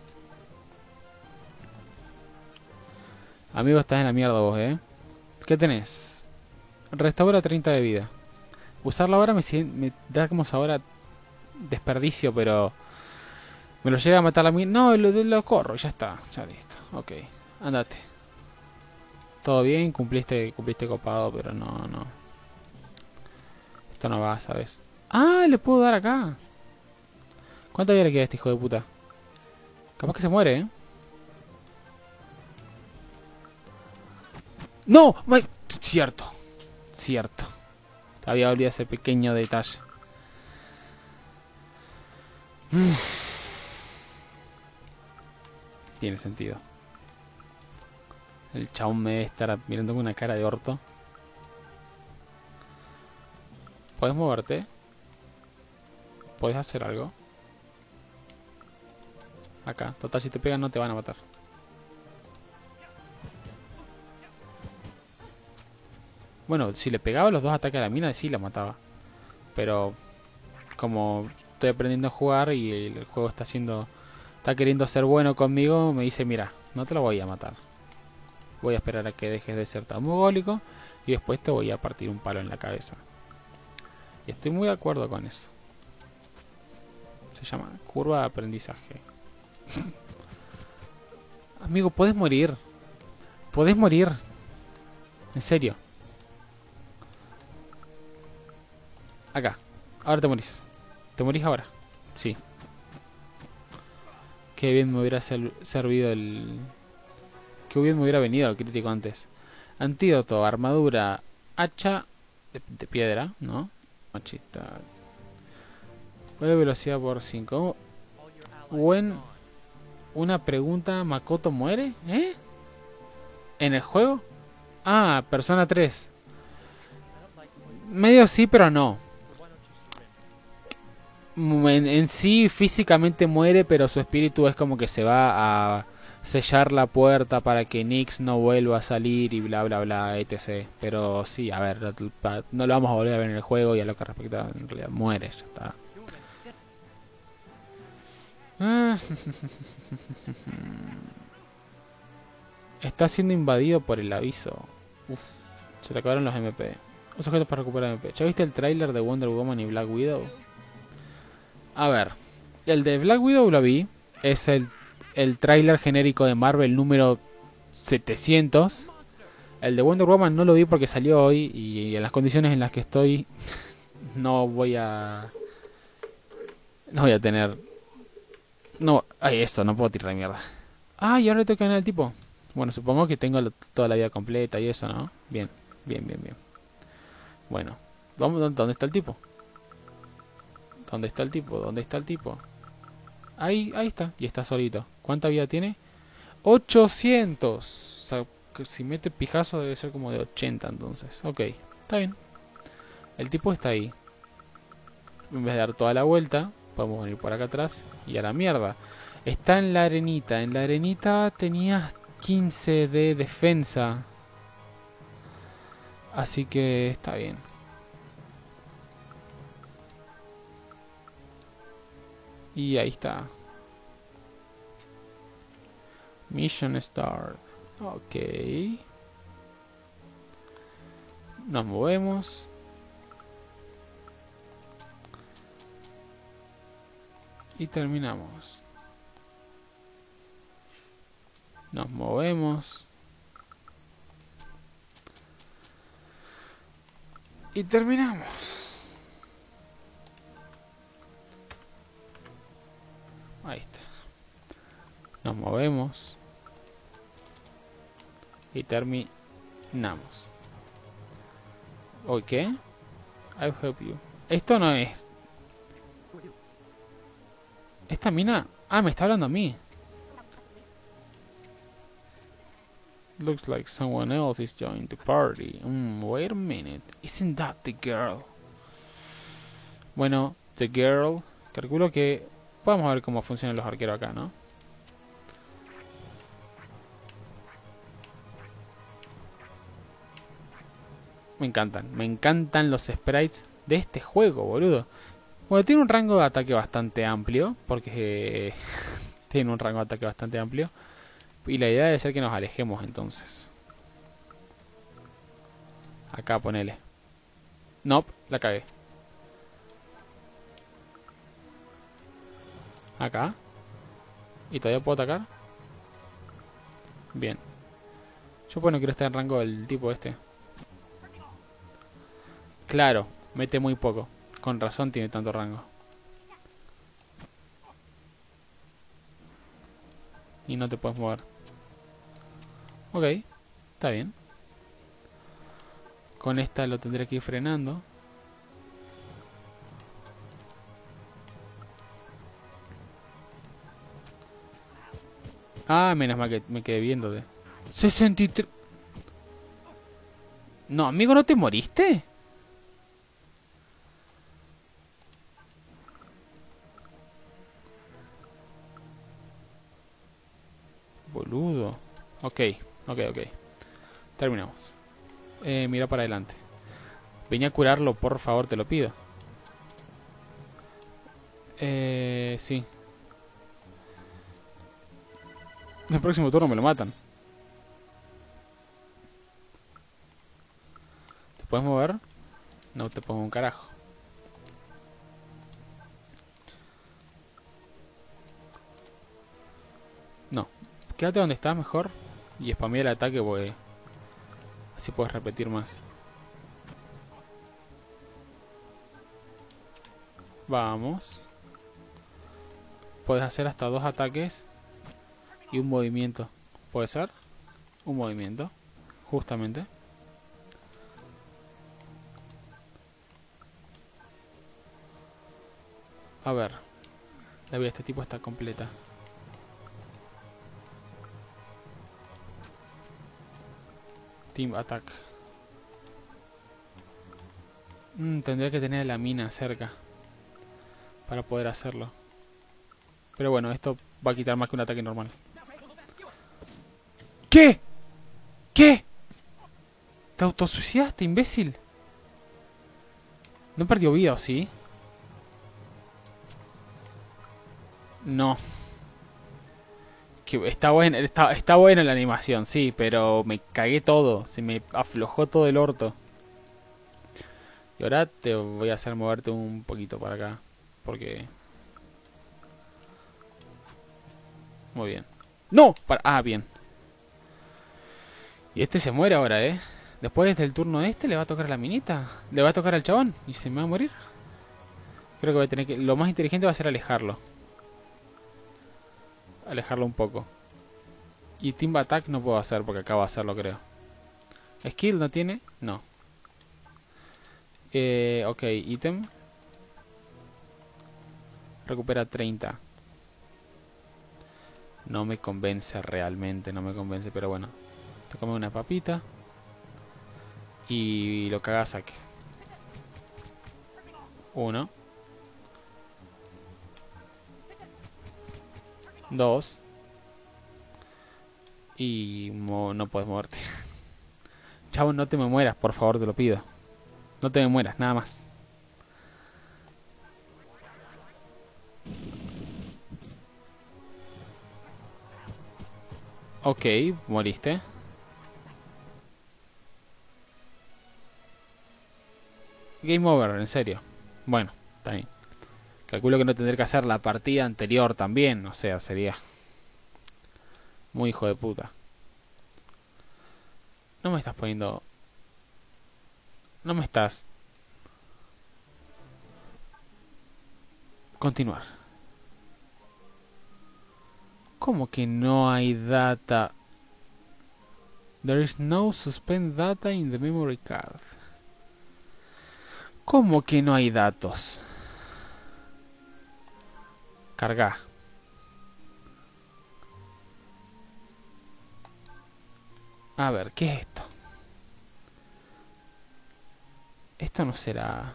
Amigo, estás en la mierda vos, ¿Qué tenés? Restaura 30 de vida. Usarla ahora me da como sabor a desperdicio, pero... Me lo llega a matar a mí. No, lo corro, ya está. Ya listo. Ok, andate. Todo bien, cumpliste copado, pero no. Esto no va, ¿sabes? Ah, le puedo dar acá. ¿Cuánta vida le queda a este hijo de puta? Capaz que se muere, ¡No! Cierto. Cierto. Había olvidado ese pequeño detalle. Tiene sentido. El chabón me debe estar mirando con una cara de orto. ¿Puedes moverte? ¿Puedes hacer algo? Acá. Total, si te pegan no te van a matar. Bueno, si le pegaba los dos ataques a la mina, sí la mataba. Pero como estoy aprendiendo a jugar y el juego está queriendo ser bueno conmigo, me dice, mira, no te lo voy a matar. Voy a esperar a que dejes de ser tan mogólico y después te voy a partir un palo en la cabeza. Y estoy muy de acuerdo con eso. Se llama curva de aprendizaje. Amigo, puedes morir. Podés morir. En serio. Acá. Ahora te morís. ¿Te morís ahora? Sí. Qué bien me hubiera servido el... Qué bien me hubiera venido el crítico antes. Antídoto, armadura, hacha de piedra, ¿no? Machista. Velocidad por 5. Buen... Una pregunta, ¿Makoto muere? ¿En el juego? Ah, Persona 3. Medio sí, pero no. En sí físicamente muere, pero su espíritu es como que se va a sellar la puerta para que Nix no vuelva a salir y bla bla bla, etc. Pero sí, a ver, no lo vamos a volver a ver en el juego y a lo que respecta, en realidad muere, ya está. Ah, está siendo invadido por el aviso. Uf, se te acabaron los MP. Los objetos para recuperar MP. ¿Ya viste el tráiler de Wonder Woman y Black Widow? A ver, el de Black Widow lo vi. Es el tráiler genérico de Marvel número 700. El de Wonder Woman no lo vi porque salió hoy y en las condiciones en las que estoy no voy a... No voy a tener... No, ay, eso, no puedo tirar mierda. Ah, y ahora le toca ganar al tipo. Bueno, supongo que tengo toda la vida completa y eso, ¿no? Bien, bien, bien, bien. Bueno, vamos, ¿dónde está el tipo? ¿Dónde está el tipo? ¿Dónde está el tipo? Ahí está, y está solito. ¿Cuánta vida tiene? 800. O sea, que si mete pijazo debe ser como de 80 entonces. Ok, está bien. El tipo está ahí. En vez de dar toda la vuelta, podemos venir por acá atrás y a la mierda. Está en la arenita. En la arenita tenía 15 de defensa. Así que está bien. Y ahí está. Mission Start. Ok. Nos movemos. Y terminamos. Nos movemos. Y terminamos. Ahí está. Nos movemos. Y terminamos. ¿O qué? I'll help you. Esto no es. Esta mina... Ah, me está hablando a mí. Looks like someone else is joining the party. Wait a minute. Isn't that the girl? Bueno, the girl. Calculo que... Vamos a ver cómo funcionan los arqueros acá, ¿no? Me encantan los sprites de este juego, boludo. Bueno, tiene un rango de ataque bastante amplio, porque tiene un rango de ataque bastante amplio. Y la idea debe ser que nos alejemos entonces. Acá ponele. Nope, la cagué. Acá. ¿Y todavía puedo atacar? Bien. Yo pues no quiero estar en rango del tipo este. Claro, mete muy poco. Con razón tiene tanto rango. Y no te puedes mover. Ok, está bien. Con esta lo tendré que ir frenando. Ah, menos mal que me quedé viéndote. 63... No, amigo, ¿no te moriste? Boludo. Ok, ok. Terminamos. Mira para adelante. Venía a curarlo, por favor, te lo pido. Sí. El próximo turno me lo matan. ¿Te puedes mover? No te pongo un carajo. No. Quédate donde estás mejor. Y spamea el ataque porque así puedes repetir más. Vamos. Puedes hacer hasta 2 ataques y un movimiento. ¿Puede ser? Un movimiento. Justamente. A ver. La vida de este tipo está completa. Team Attack. Tendría que tener la mina cerca para poder hacerlo. Pero bueno, esto va a quitar más que un ataque normal. ¿Qué? ¿Qué? ¿Te autosuicidaste, imbécil? No perdió vida, ¿o sí? No. Que está buena la animación, sí, pero me cagué todo. Se me aflojó todo el orto. Y ahora te voy a hacer moverte un poquito para acá. Porque... Muy bien. ¡No! Ah, bien. Y este se muere ahora, ¿eh? Después del turno de este le va a tocar a la minita. Le va a tocar al chabón. Y se me va a morir. Creo que voy a tener que... Lo más inteligente va a ser alejarlo. Alejarlo un poco. Y Team Attack no puedo hacer porque acabo de hacerlo, creo. ¿Skill no tiene? No. Ok, ítem. Recupera 30. No me convence realmente, no me convence, pero bueno. Te come una papita. Y lo caga a saque. 1. 2. Y no puedes moverte. Chavo, no te me mueras, por favor, te lo pido. No te me mueras, nada más. Ok, moriste. Game over, en serio. Bueno, está bien. Calculo que no tendré que hacer la partida anterior también. O sea, sería muy hijo de puta. No me estás poniendo... No me estás... Continuar. ¿Cómo que no hay data? There is no suspend data in the memory card. ¿Cómo que no hay datos? Carga. A ver, ¿qué es esto? Esto no será...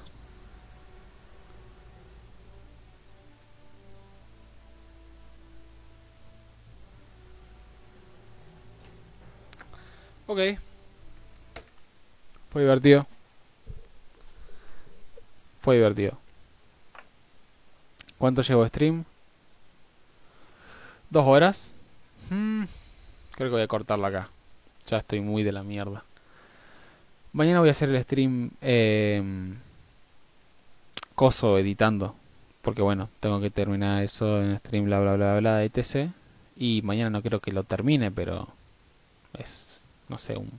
Ok. Fue divertido. Fue divertido. ¿Cuánto llevo de stream? 2 horas. Creo que voy a cortarla acá. Ya estoy muy de la mierda. Mañana voy a hacer el stream coso editando. Porque bueno, tengo que terminar eso en stream bla bla bla bla etc. Y mañana no creo que lo termine, pero es, no sé, un...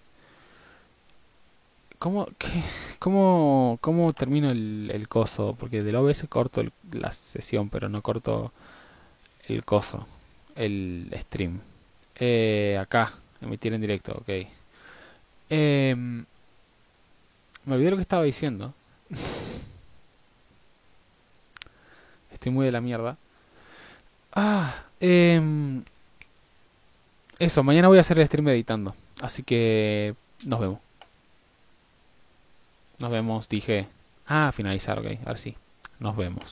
¿Cómo termino el coso? Porque del OBS corto la sesión, pero no corto el coso, el stream. Acá, emitir en directo, ok. Me olvidé lo que estaba diciendo. Estoy muy de la mierda. Ah, eso, mañana voy a hacer el stream editando. Así que nos vemos. Nos vemos, dije. Ah, finalizar, ok. Ahora sí. Nos vemos.